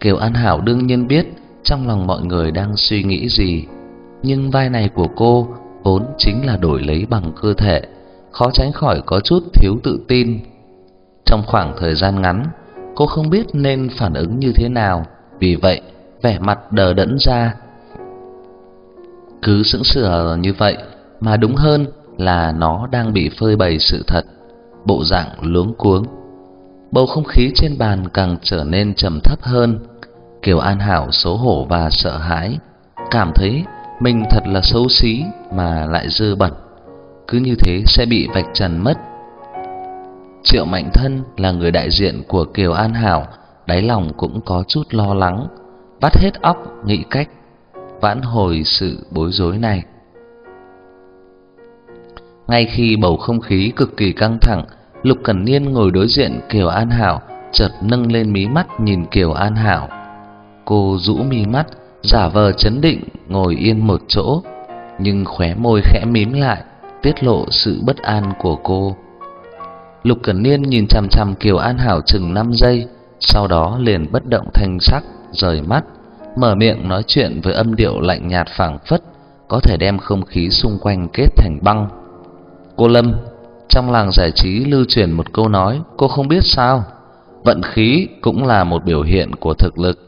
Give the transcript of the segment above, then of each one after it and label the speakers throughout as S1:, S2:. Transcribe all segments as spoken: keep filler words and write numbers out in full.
S1: Kiều An Hảo đương nhiên biết trong lòng mọi người đang suy nghĩ gì, nhưng vai này của cô vốn chính là đổi lấy bằng cơ thể, khó tránh khỏi có chút thiếu tự tin. Trong khoảng thời gian ngắn, cô không biết nên phản ứng như thế nào, vì vậy vẻ mặt đờ đẫn ra. Cứ sững sờ như vậy, mà đúng hơn là nó đang bị phơi bày sự thật, bộ dạng luống cuống. Bầu không khí trên bàn càng trở nên trầm thấp hơn. Kiều An Hảo xấu hổ và sợ hãi, cảm thấy mình thật là xấu xí mà lại dơ bẩn, cứ như thế sẽ bị vạch trần mất. Triệu Mạnh Thân là người đại diện của Kiều An Hảo, đáy lòng cũng có chút lo lắng, vắt hết óc nghĩ cách vãn hồi sự bối rối này. Ngay khi bầu không khí cực kỳ căng thẳng, Lục Cẩn Niên ngồi đối diện Kiều An Hảo chợt nâng lên mí mắt nhìn Kiều An Hảo. Cô rũ mí mắt, giả vờ trấn định ngồi yên một chỗ, nhưng khóe môi khẽ mím lại, tiết lộ sự bất an của cô. Lục Cẩn Niên nhìn chằm chằm Kiều An Hảo chừng năm giây, sau đó liền bất động thanh sắc, rời mắt, mở miệng nói chuyện với âm điệu lạnh nhạt phảng phất, có thể đem không khí xung quanh kết thành băng. Cô Lâm, trong làng giải trí lưu truyền một câu nói, cô không biết sao? Vận khí cũng là một biểu hiện của thực lực.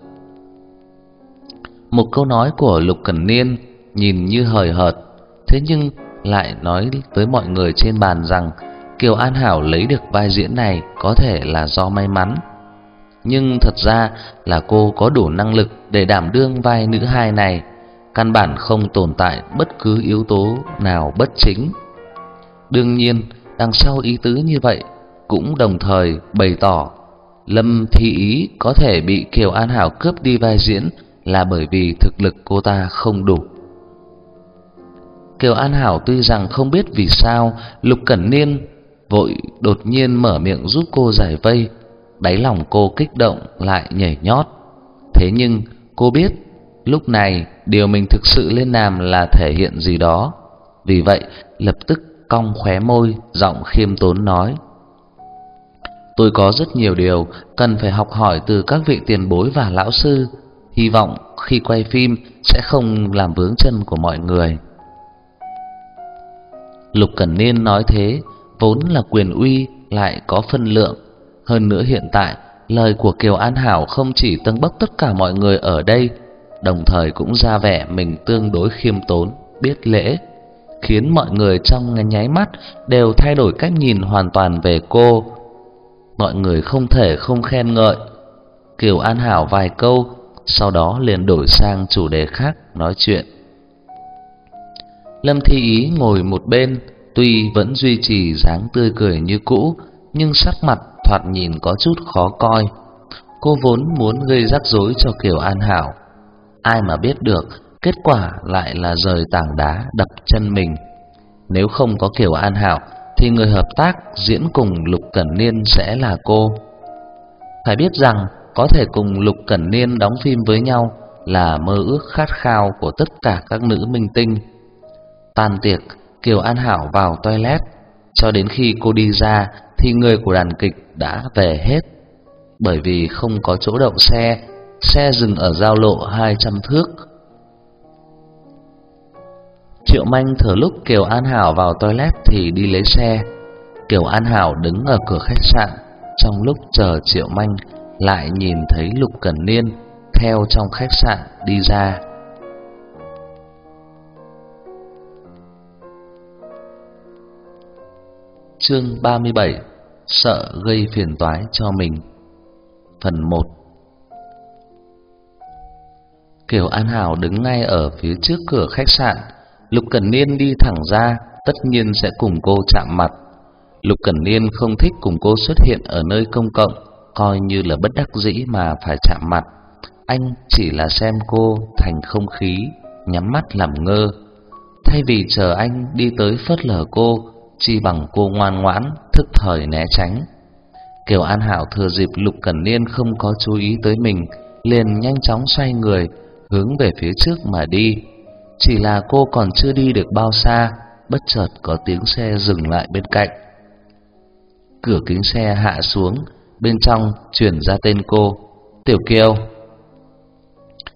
S1: Một câu nói của Lục Cẩn Niên nhìn như hời hợt, thế nhưng lại nói với mọi người trên bàn rằng Kiều An Hảo lấy được vai diễn này có thể là do may mắn, nhưng thật ra là cô có đủ năng lực để đảm đương vai nữ hai này, căn bản không tồn tại bất cứ yếu tố nào bất chính. Đương nhiên, đằng sau ý tứ như vậy cũng đồng thời bày tỏ Lâm Thi Ý có thể bị Kiều An Hảo cướp đi vai diễn là bởi vì thực lực cô ta không đủ. Kiều An Hảo tuy rằng không biết vì sao Lục Cẩn Niên vội đột nhiên mở miệng giúp cô giải vây, đáy lòng cô kích động lại nhảy nhót. Thế nhưng cô biết lúc này điều mình thực sự nên làm là thể hiện gì đó, vì vậy lập tức cong khóe môi, giọng khiêm tốn nói: Tôi có rất nhiều điều cần phải học hỏi từ các vị tiền bối và lão sư, hy vọng khi quay phim sẽ không làm vướng chân của mọi người. Lục Cẩn Niên nói thế vốn là quyền uy lại có phân lượng, hơn nữa hiện tại lời của Kiều An Hảo không chỉ tâng bốc tất cả mọi người ở đây, đồng thời cũng ra vẻ mình tương đối khiêm tốn, biết lễ, khiến mọi người trong nháy mắt đều thay đổi cách nhìn hoàn toàn về cô. Mọi người không thể không khen ngợi Kiều An Hảo vài câu, sau đó liền đổi sang chủ đề khác nói chuyện. Lâm Thi Ý ngồi một bên, tuy vẫn duy trì dáng tươi cười như cũ, nhưng sắc mặt thoạt nhìn có chút khó coi. Cô vốn muốn gây rắc rối cho Kiều An Hảo, ai mà biết được kết quả lại là rời tảng đá đập chân mình. Nếu không có Kiều An Hảo thì người hợp tác diễn cùng Lục Cẩn Niên sẽ là cô. Phải biết rằng có thể cùng Lục Cẩn Niên đóng phim với nhau là mơ ước khát khao của tất cả các nữ minh tinh. Tan tiệc, Kiều An Hảo vào toilet, cho đến khi cô đi ra thì người của đàn kịch đã về hết. Bởi vì không có chỗ đậu xe, xe dừng ở giao lộ hai trăm thước. Triệu Manh thừa lúc Kiều An Hảo vào toilet thì đi lấy xe. Kiều An Hảo đứng ở cửa khách sạn, trong lúc chờ Triệu Manh lại nhìn thấy Lục Cẩn Niên theo trong khách sạn đi ra. Chương ba mươi bảy: Sợ gây phiền toái cho mình. Phần một. Kiều An Hảo đứng ngay ở phía trước cửa khách sạn. Lục Cẩn Niên đi thẳng ra, tất nhiên sẽ cùng cô chạm mặt. Lục Cẩn Niên không thích cùng cô xuất hiện ở nơi công cộng, coi như là bất đắc dĩ mà phải chạm mặt. Anh chỉ là xem cô thành không khí, nhắm mắt làm ngơ. Thay vì chờ anh đi tới phớt lờ cô, chi bằng cô ngoan ngoãn thức thời né tránh. Kiều An Hảo thừa dịp Lục Cẩn Niên không có chú ý tới mình, liền nhanh chóng xoay người hướng về phía trước mà đi. Chỉ là cô còn chưa đi được bao xa, bất chợt có tiếng xe dừng lại bên cạnh. Cửa kính xe hạ xuống, bên trong truyền ra tên cô: Tiểu Kiều.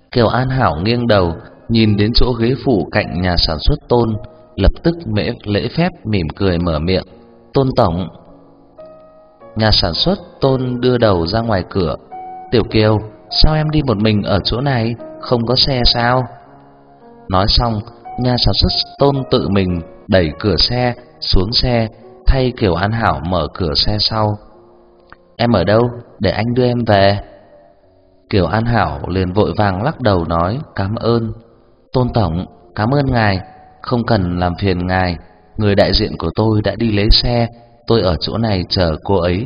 S1: Kiều An Hảo nghiêng đầu, nhìn đến chỗ ghế phụ cạnh nhà sản xuất Tôn, lập tức mễ lễ phép mỉm cười mở miệng: "Tôn tổng." Nhà sản xuất Tôn đưa đầu ra ngoài cửa: "Tiểu Kiều, sao em đi một mình ở chỗ này, không có xe sao?" Nói xong, nhà sản xuất Tôn tự mình đẩy cửa xe xuống xe, thay Kiều An Hảo mở cửa xe sau. "Em ở đâu, để anh đưa em về." Kiều An Hảo liền vội vàng lắc đầu nói: "Cảm ơn Tôn tổng, cảm ơn ngài, không cần làm phiền ngài, người đại diện của tôi đã đi lấy xe, tôi ở chỗ này chờ cô ấy."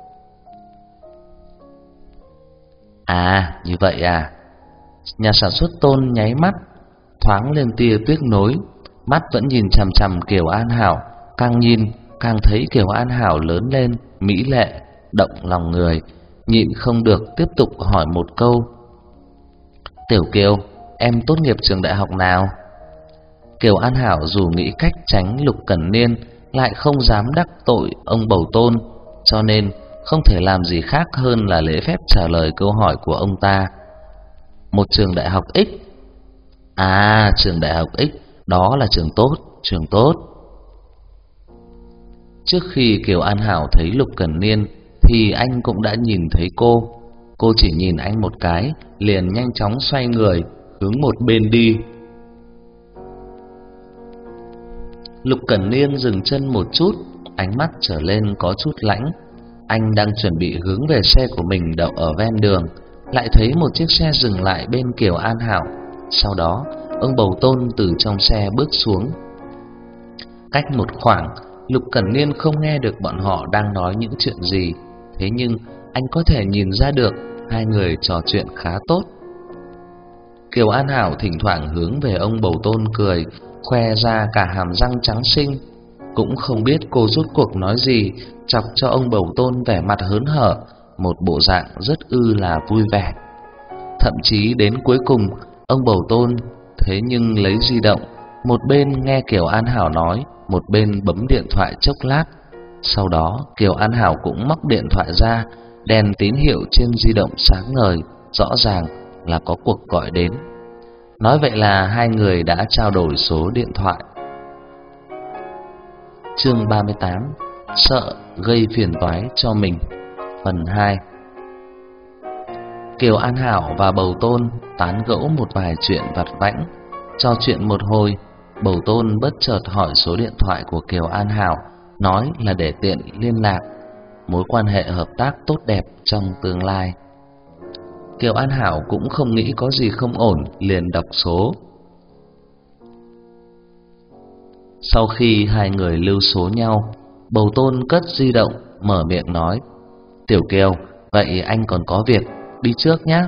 S1: "À, như vậy à?" Nhà sản xuất Tôn nháy mắt, thoáng lên tia tiếc nối, mắt vẫn nhìn chằm chằm Kiều An Hảo, càng nhìn càng thấy Kiều An Hảo lớn lên, mỹ lệ, động lòng người, nhịn không được tiếp tục hỏi một câu: "Tiểu Kiều, em tốt nghiệp trường đại học nào?" Kiều An Hảo dù nghĩ cách tránh Lục Cẩn Niên, lại không dám đắc tội ông bầu Tôn, cho nên không thể làm gì khác hơn là lễ phép trả lời câu hỏi của ông ta. "Một trường đại học X." "À, trường đại học X, đó là trường tốt, trường tốt." Trước khi Kiều An Hảo thấy Lục Cẩn Niên thì anh cũng đã nhìn thấy cô. Cô chỉ nhìn anh một cái, liền nhanh chóng xoay người hướng một bên đi. Lục Cẩn Niên dừng chân một chút, ánh mắt trở lên có chút lãnh. Anh đang chuẩn bị hướng về xe của mình đậu ở ven đường, lại thấy một chiếc xe dừng lại bên Kiều An Hảo. Sau đó, ông bầu Tôn từ trong xe bước xuống. Cách một khoảng, Lục Cẩn Niên không nghe được bọn họ đang nói những chuyện gì, thế nhưng anh có thể nhìn ra được hai người trò chuyện khá tốt. Kiều An Hảo thỉnh thoảng hướng về ông bầu Tôn cười, khoe ra cả hàm răng trắng xinh. Cũng không biết cô rốt cuộc nói gì, chọc cho ông bầu Tôn vẻ mặt hớn hở, một bộ dạng rất ư là vui vẻ. Thậm chí đến cuối cùng, ông bầu Tôn thế nhưng lấy di động, một bên nghe Kiều An Hảo nói, một bên bấm điện thoại chốc lát. Sau đó Kiều An Hảo cũng móc điện thoại ra, đèn tín hiệu trên di động sáng ngời, rõ ràng là có cuộc gọi đến. Nói vậy là hai người đã trao đổi số điện thoại. Chương ba mươi tám: Sợ gây phiền toái cho mình. Phần hai. Kiều An Hảo và bầu Tôn tán gẫu một vài chuyện vặt vãnh. Trò chuyện một hồi, bầu Tôn bất chợt hỏi số điện thoại của Kiều An Hảo, nói là để tiện liên lạc, mối quan hệ hợp tác tốt đẹp trong tương lai. Kiều An Hảo cũng không nghĩ có gì không ổn, liền đọc số. Sau khi hai người lưu số nhau, bầu Tôn cất di động, mở miệng nói: "Tiểu Kiều, vậy anh còn có việc, đi trước nhé."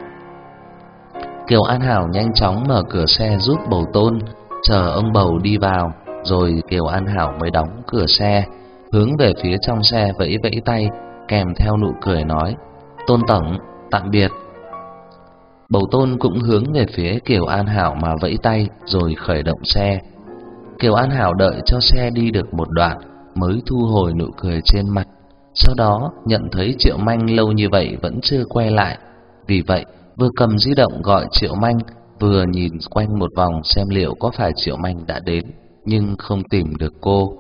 S1: Kiều An Hảo nhanh chóng mở cửa xe giúp bầu Tôn, chờ ông bầu đi vào, rồi Kiều An Hảo mới đóng cửa xe, hướng về phía trong xe vẫy vẫy tay, kèm theo nụ cười nói: "Tôn tổng, tạm biệt." Bầu Tôn cũng hướng về phía Kiều An Hảo mà vẫy tay, rồi khởi động xe. Kiều An Hảo đợi cho xe đi được một đoạn mới thu hồi nụ cười trên mặt. Sau đó nhận thấy Triệu Manh lâu như vậy vẫn chưa quay lại, vì vậy vừa cầm di động gọi Triệu Manh, vừa nhìn quanh một vòng xem liệu có phải Triệu Manh đã đến, nhưng không tìm được cô.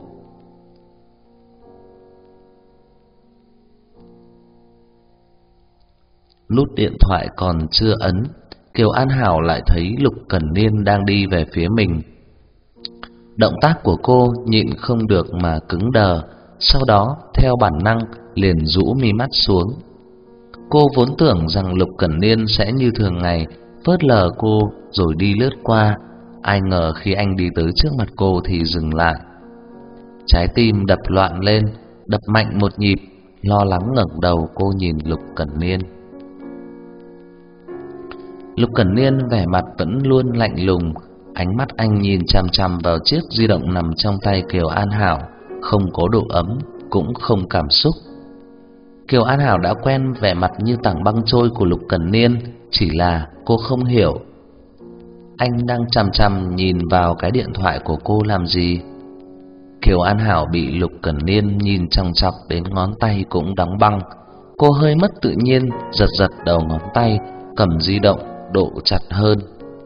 S1: Nút điện thoại còn chưa ấn, Kiều An Hảo lại thấy Lục Cẩn Niên đang đi về phía mình. Động tác của cô nhịn không được mà cứng đờ, sau đó theo bản năng liền rũ mi mắt xuống. Cô vốn tưởng rằng Lục Cẩn Niên sẽ như thường ngày phớt lờ cô rồi đi lướt qua, ai ngờ khi anh đi tới trước mặt cô thì dừng lại. Trái tim đập loạn lên, đập mạnh một nhịp, lo lắng ngẩng đầu cô nhìn Lục Cẩn Niên. Lục Cẩn Niên vẻ mặt vẫn luôn lạnh lùng, ánh mắt anh nhìn chằm chằm vào chiếc di động nằm trong tay Kiều An Hảo, không có độ ấm, cũng không cảm xúc. Kiều An Hảo đã quen vẻ mặt như tảng băng trôi của Lục Cẩn Niên, chỉ là cô không hiểu anh đang chằm chằm nhìn vào cái điện thoại của cô làm gì. Kiều An Hảo bị Lục Cẩn Niên nhìn chòng chọc đến ngón tay cũng đóng băng. Cô hơi mất tự nhiên, giật giật đầu ngón tay, cầm di động độ chặt hơn.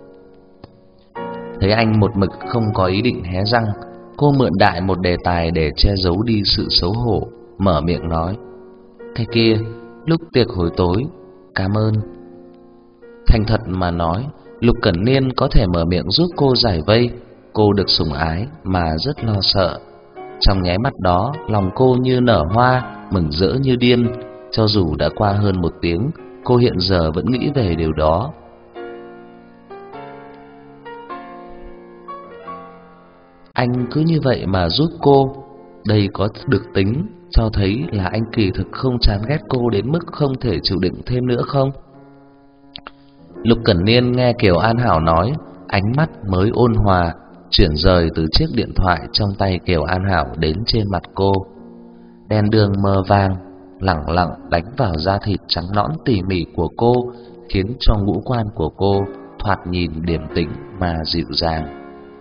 S1: Thấy anh một mực không có ý định hé răng, cô mượn đại một đề tài để che giấu đi sự xấu hổ, mở miệng nói: "Cái kia, lúc tiệc hồi tối, cảm ơn." Thành thật mà nói, Lục Cẩn Niên có thể mở miệng giúp cô giải vây, cô được sủng ái mà rất lo sợ. Trong nháy mắt đó, lòng cô như nở hoa, mừng rỡ như điên. Cho dù đã qua hơn một tiếng, cô hiện giờ vẫn nghĩ về điều đó. Anh cứ như vậy mà giúp cô, đây có được tính cho thấy là anh kỳ thực không chán ghét cô đến mức không thể chịu đựng thêm nữa không? Lục Cẩn Niên nghe Kiều An Hảo nói, ánh mắt mới ôn hòa, chuyển rời từ chiếc điện thoại trong tay Kiều An Hảo đến trên mặt cô. Đèn đường mờ vàng lẳng lặng đánh vào da thịt trắng nõn tỉ mỉ của cô, khiến cho ngũ quan của cô thoạt nhìn điềm tĩnh mà dịu dàng.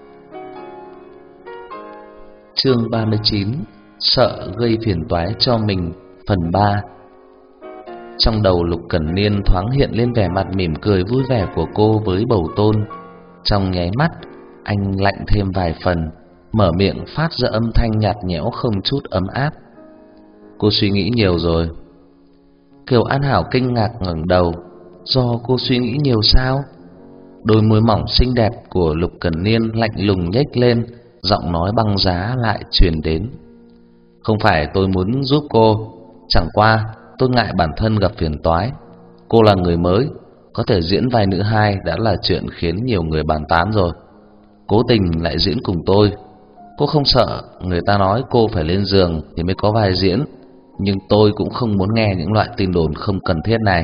S1: Chương ba mươi chín: Sợ gây phiền toái cho mình, phần ba. Trong đầu Lục Cẩn Niên thoáng hiện lên vẻ mặt mỉm cười vui vẻ của cô với bầu tôn. Trong nháy mắt, anh lạnh thêm vài phần, mở miệng phát ra âm thanh nhạt nhẽo không chút ấm áp: "Cô suy nghĩ nhiều rồi." Kiều An Hảo kinh ngạc ngẩng đầu. Do cô suy nghĩ nhiều sao? Đôi môi mỏng xinh đẹp của Lục Cẩn Niên lạnh lùng nhếch lên, giọng nói băng giá lại truyền đến: "Không phải tôi muốn giúp cô, chẳng qua tôi ngại bản thân gặp phiền toái. Cô là người mới, có thể diễn vai nữ hai đã là chuyện khiến nhiều người bàn tán rồi. Cố tình lại diễn cùng tôi, cô không sợ người ta nói cô phải lên giường thì mới có vai diễn, nhưng tôi cũng không muốn nghe những loại tin đồn không cần thiết này."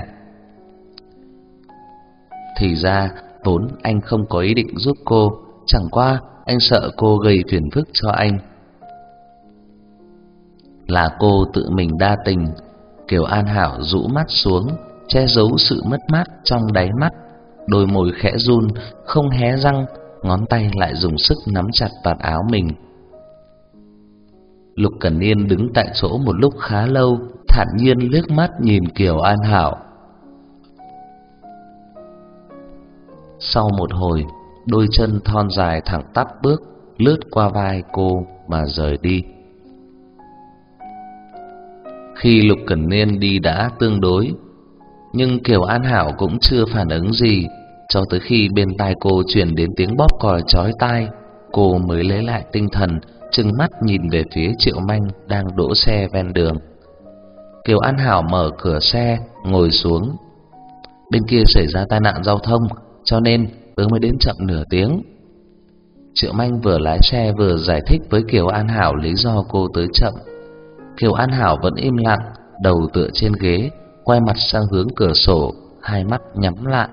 S1: Thì ra vốn anh không có ý định giúp cô, chẳng qua anh sợ cô gây phiền phức cho anh. Là cô tự mình đa tình. Kiều An Hảo rũ mắt xuống, che giấu sự mất mát trong đáy mắt, đôi môi khẽ run, không hé răng, ngón tay lại dùng sức nắm chặt vạt áo mình. Lục Cẩn Niên đứng tại chỗ một lúc khá lâu, thản nhiên liếc mắt nhìn Kiều An Hảo. Sau một hồi, đôi chân thon dài thẳng tắp bước lướt qua vai cô mà rời đi. Khi Lục Cẩn Niên đi đã tương đối, nhưng Kiều An Hảo cũng chưa phản ứng gì, cho tới khi bên tai cô truyền đến tiếng bóp còi chói tai, cô mới lấy lại tinh thần, trừng mắt nhìn về phía Triệu Manh đang đỗ xe ven đường. Kiều An Hảo mở cửa xe, ngồi xuống. "Bên kia xảy ra tai nạn giao thông, cho nên tớ mới đến chậm nửa tiếng." Triệu Manh vừa lái xe vừa giải thích với Kiều An Hảo lý do cô tới chậm. Kiều An Hảo vẫn im lặng, đầu tựa trên ghế, quay mặt sang hướng cửa sổ, hai mắt nhắm lại.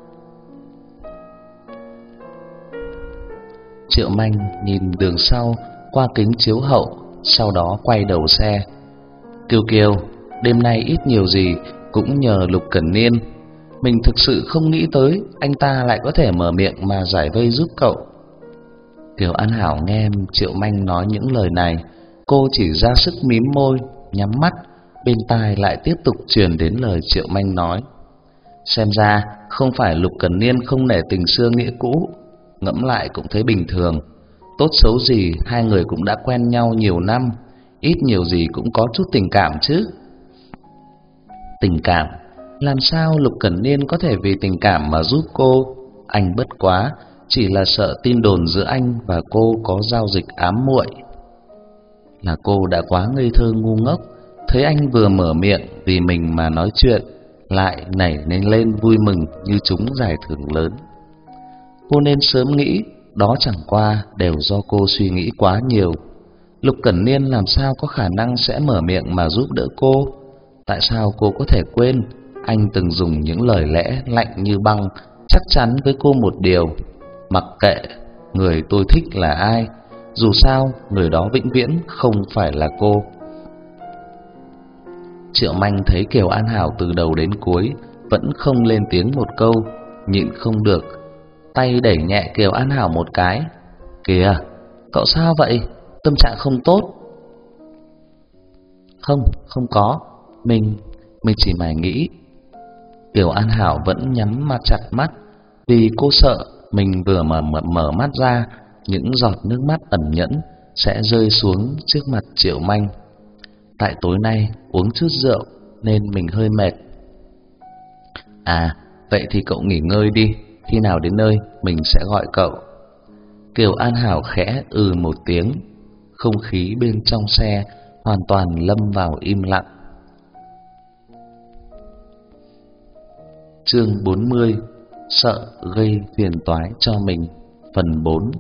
S1: Triệu Manh nhìn đường sau qua kính chiếu hậu, sau đó quay đầu xe. "Kiều Kiều, đêm nay ít nhiều gì cũng nhờ Lục Cẩn Niên. Mình thực sự không nghĩ tới anh ta lại có thể mở miệng mà giải vây giúp cậu." Kiều An Hảo nghe Triệu Manh nói những lời này, cô chỉ ra sức mím môi, nhắm mắt, bên tai lại tiếp tục truyền đến lời Triệu Manh nói: "Xem ra không phải Lục Cẩn Niên không nể tình xưa nghĩa cũ, ngẫm lại cũng thấy bình thường. Tốt xấu gì hai người cũng đã quen nhau nhiều năm, ít nhiều gì cũng có chút tình cảm chứ." Tình cảm? Làm sao Lục Cẩn Niên có thể vì tình cảm mà giúp cô? Anh bất quá chỉ là sợ tin đồn giữa anh và cô có giao dịch ám muội. Là cô đã quá ngây thơ ngu ngốc, thấy anh vừa mở miệng vì mình mà nói chuyện, lại nảy nên lên vui mừng như trúng giải thưởng lớn. Cô nên sớm nghĩ, đó chẳng qua đều do cô suy nghĩ quá nhiều. Lục Cẩn Niên làm sao có khả năng sẽ mở miệng mà giúp đỡ cô? Tại sao cô có thể quên anh từng dùng những lời lẽ lạnh như băng chắc chắn với cô một điều: mặc kệ người tôi thích là ai, dù sao người đó vĩnh viễn không phải là cô. Triệu Manh thấy Kiều An Hảo từ đầu đến cuối vẫn không lên tiếng một câu, nhịn không được, tay đẩy nhẹ Kiều An Hảo một cái. "Kìa, cậu sao vậy? Tâm trạng không tốt." "Không, không có, mình, mình chỉ mải nghĩ." Kiều An Hảo vẫn nhắm mắt chặt mắt, vì cô sợ mình vừa mở, mở mở mắt ra, những giọt nước mắt ẩn nhẫn sẽ rơi xuống trước mặt Triệu Manh. Tại tối nay uống chút rượu nên mình hơi mệt. À, vậy thì cậu nghỉ ngơi đi, khi nào đến nơi mình sẽ gọi cậu. Kiều An Hảo khẽ ừ một tiếng. Không khí bên trong xe hoàn toàn lâm vào im lặng. Chương bốn mươi. Sợ gây phiền toái cho mình. Phần bốn.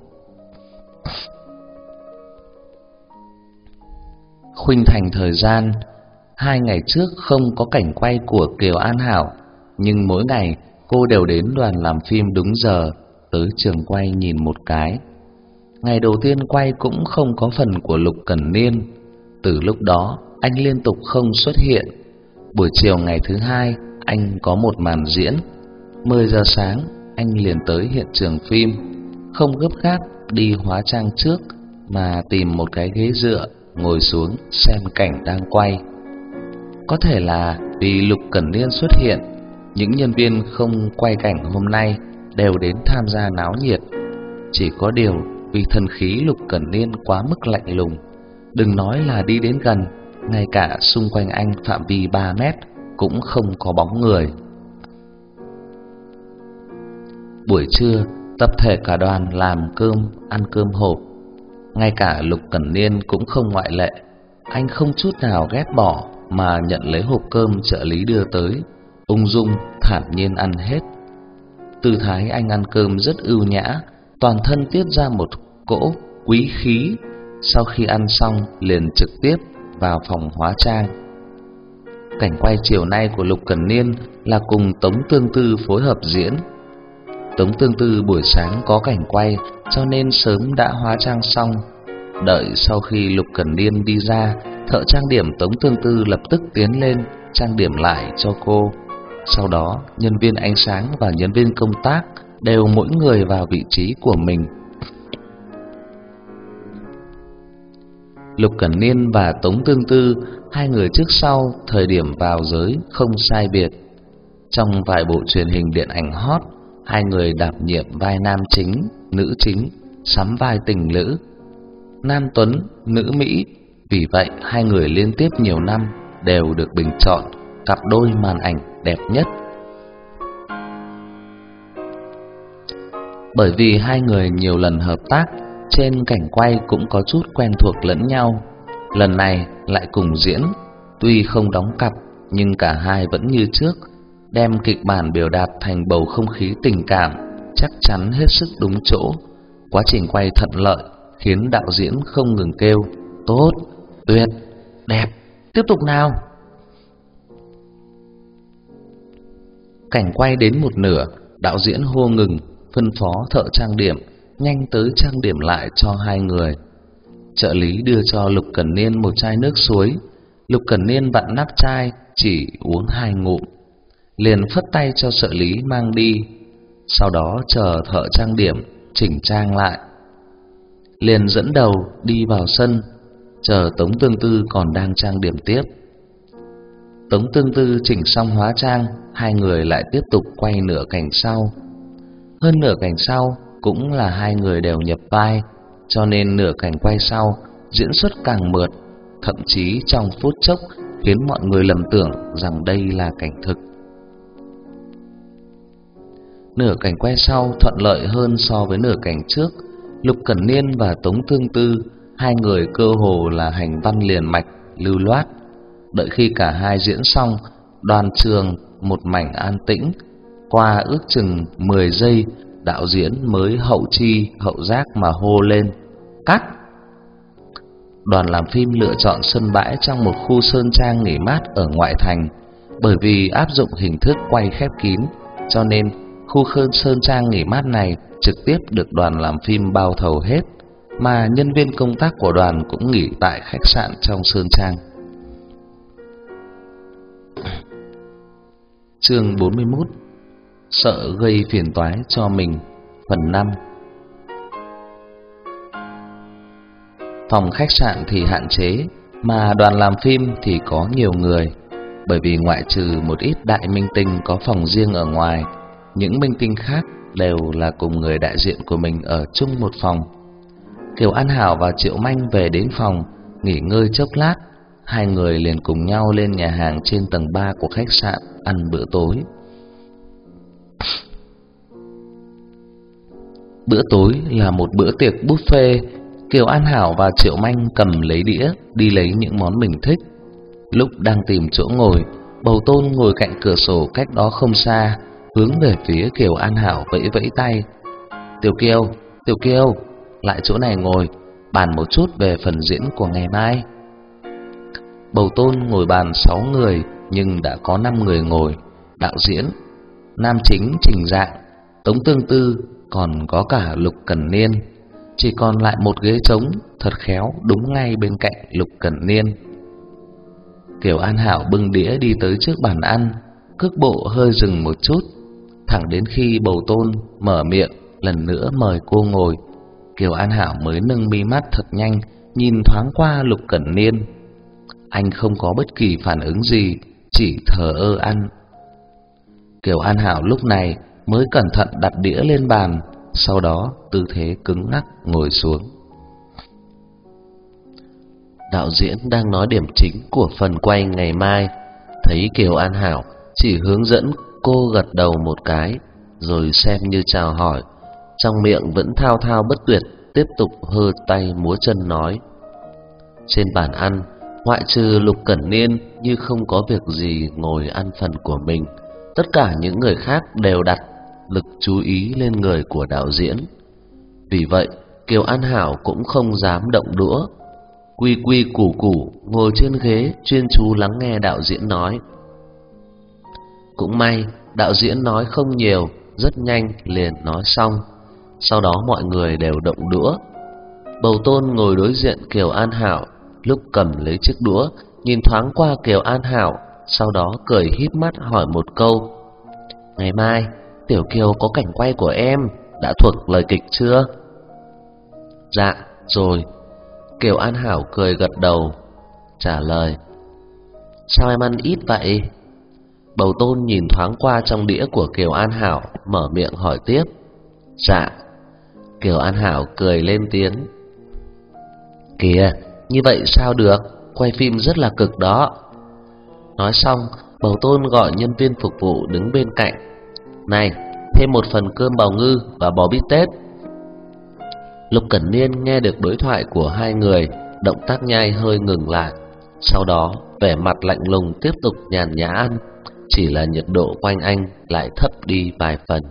S1: Khuynh thành thời gian. Hai ngày trước không có cảnh quay của Kiều An Hảo, nhưng mỗi ngày cô đều đến đoàn làm phim đúng giờ, tới trường quay nhìn một cái. Ngày đầu tiên quay cũng không có phần của Lục Cẩn Niên. Từ lúc đó anh liên tục không xuất hiện. Buổi chiều ngày thứ hai anh có một màn diễn. Mười giờ sáng anh liền tới hiện trường phim, không gấp gáp đi hóa trang trước mà tìm một cái ghế dựa ngồi xuống xem cảnh đang quay. Có thể là vì Lục Cẩn Niên xuất hiện, những nhân viên không quay cảnh hôm nay đều đến tham gia náo nhiệt. Chỉ có điều vì thần khí Lục Cẩn Niên quá mức lạnh lùng, đừng nói là đi đến gần, ngay cả xung quanh anh phạm vi ba mét cũng không có bóng người. Buổi trưa, tập thể cả đoàn làm cơm, ăn cơm hộp. Ngay cả Lục Cẩn Niên cũng không ngoại lệ. Anh không chút nào ghét bỏ mà nhận lấy hộp cơm trợ lý đưa tới, ung dung thản nhiên ăn hết. Tư thái anh ăn cơm rất ưu nhã, toàn thân tiết ra một cỗ quý khí. Sau khi ăn xong liền trực tiếp vào phòng hóa trang. Cảnh quay chiều nay của Lục Cẩn Niên là cùng Tống Tương Tư phối hợp diễn. Tống Tương Tư buổi sáng có cảnh quay cho nên sớm đã hóa trang xong. Đợi sau khi Lục Cẩn Niên đi ra, thợ trang điểm Tống Tương Tư lập tức tiến lên trang điểm lại cho cô. Sau đó nhân viên ánh sáng và nhân viên công tác đều mỗi người vào vị trí của mình. Lục Cẩn Niên và Tống Tương Tư, hai người trước sau thời điểm vào giới không sai biệt. Trong vài bộ truyền hình điện ảnh hot, hai người đảm nhiệm vai nam chính, nữ chính, sắm vai tình lữ, nam tuấn, nữ mỹ. Vì vậy hai người liên tiếp nhiều năm đều được bình chọn cặp đôi màn ảnh đẹp nhất. Bởi vì hai người nhiều lần hợp tác, trên cảnh quay cũng có chút quen thuộc lẫn nhau. Lần này lại cùng diễn, tuy không đóng cặp nhưng cả hai vẫn như trước, đem kịch bản biểu đạt thành bầu không khí tình cảm, chắc chắn hết sức đúng chỗ. Quá trình quay thuận lợi khiến đạo diễn không ngừng kêu tốt, tuyệt, đẹp, tiếp tục nào. Cảnh quay đến một nửa, đạo diễn hô ngừng, phân phó thợ trang điểm nhanh tới trang điểm lại cho hai người. Trợ lý đưa cho Lục Cẩn Niên một chai nước suối. Lục Cẩn Niên vặn nắp chai, chỉ uống hai ngụm, liền phất tay cho trợ lý mang đi. Sau đó chờ thợ trang điểm chỉnh trang lại, liền dẫn đầu đi vào sân, chờ Tống Tương Tư còn đang trang điểm tiếp. Tống Tương Tư chỉnh xong hóa trang, hai người lại tiếp tục quay nửa cảnh sau. Hơn nửa cảnh sau cũng là hai người đều nhập vai, cho nên nửa cảnh quay sau diễn xuất càng mượt, thậm chí trong phút chốc khiến mọi người lầm tưởng rằng đây là cảnh thực. Nửa cảnh quay sau thuận lợi hơn so với nửa cảnh trước. Lục Cẩn Niên và Tống Tương Tư, hai người cơ hồ là hành văn liền mạch, lưu loát. Đợi khi cả hai diễn xong, đoàn trường một mảnh an tĩnh. Qua ước chừng mười giây, đạo diễn mới hậu chi hậu giác mà hô lên cắt. Đoàn làm phim lựa chọn sân bãi trong một khu sơn trang nghỉ mát ở ngoại thành. Bởi vì áp dụng hình thức quay khép kín, cho nên khu khơn sơn trang nghỉ mát này trực tiếp được đoàn làm phim bao thầu hết, mà nhân viên công tác của đoàn cũng nghỉ tại khách sạn trong sơn trang. Chương bốn mươi mốt. Sợ gây phiền toái cho mình. Phần năm. Phòng khách sạn thì hạn chế, mà đoàn làm phim thì có nhiều người. bởi vì ngoại trừ một ít đại minh tinh có phòng riêng ở ngoài, những minh tinh khác đều là cùng người đại diện của mình ở chung một phòng. Kiều An Hảo và Triệu Manh về đến phòng, nghỉ ngơi chốc lát, hai người liền cùng nhau lên nhà hàng trên tầng ba của khách sạn ăn bữa tối. Bữa tối là một bữa tiệc buffet. Kiều An Hảo và Triệu Manh cầm lấy đĩa đi lấy những món mình thích. Lúc đang tìm chỗ ngồi, Bầu Tôn ngồi cạnh cửa sổ cách đó không xa, hướng về phía Kiều An Hảo vẫy vẫy tay. Tiểu Kiều, Tiểu Kiều, lại chỗ này ngồi, bàn một chút về phần diễn của ngày mai. Bầu Tôn ngồi bàn sáu người nhưng đã có năm người ngồi. Đạo diễn, nam chính Trình Dạng, Tống Tương Tư, còn có cả Lục Cẩn Niên. Chỉ còn lại một ghế trống, thật khéo đúng ngay bên cạnh Lục Cẩn Niên. Kiều An Hảo bưng đĩa đi tới trước bàn ăn, cước bộ hơi dừng một chút, thẳng đến khi Bầu Tôn mở miệng lần nữa mời cô ngồi, Kiều An Hảo mới nâng mi mắt thật nhanh, nhìn thoáng qua Lục Cẩn Niên. Anh không có bất kỳ phản ứng gì, chỉ thờ ơ ăn. Kiều An Hảo lúc này mới cẩn thận đặt đĩa lên bàn, sau đó tư thế cứng ngắc ngồi xuống. Đạo diễn đang nói điểm chính của phần quay ngày mai, thấy Kiều An Hảo chỉ hướng dẫn cô gật đầu một cái, rồi xem như chào hỏi, trong miệng vẫn thao thao bất tuyệt, tiếp tục hơ tay múa chân nói. Trên bàn ăn, ngoại trừ Lục Cẩn Niên như không có việc gì ngồi ăn phần của mình, tất cả những người khác đều đặt lực chú ý lên người của đạo diễn. Vì vậy, Kiều An Hảo cũng không dám động đũa, quy quy củ củ ngồi trên ghế chuyên chú lắng nghe đạo diễn nói. Cũng may, đạo diễn nói không nhiều, rất nhanh liền nói xong. Sau đó mọi người đều động đũa. Bầu Tôn ngồi đối diện Kiều An Hảo, lúc cầm lấy chiếc đũa, nhìn thoáng qua Kiều An Hảo, sau đó cười híp mắt hỏi một câu. Ngày mai, Tiểu Kiều có cảnh quay của em, đã thuộc lời kịch chưa? Dạ, rồi. Kiều An Hảo cười gật đầu, trả lời. Sao em ăn ít vậy? Bầu Tôn nhìn thoáng qua trong đĩa của Kiều An Hảo, mở miệng hỏi tiếp. Dạ. Kiều An Hảo cười lên tiếng. Kìa, như vậy sao được, quay phim rất là cực đó. Nói xong, Bầu Tôn gọi nhân viên phục vụ đứng bên cạnh. Này, thêm một phần cơm bào ngư và bò bít tết. Lục Cẩn Niên nghe được đối thoại của hai người, động tác nhai hơi ngừng lại, sau đó vẻ mặt lạnh lùng tiếp tục nhàn nhã ăn, chỉ là nhiệt độ quanh anh lại thấp đi vài phần.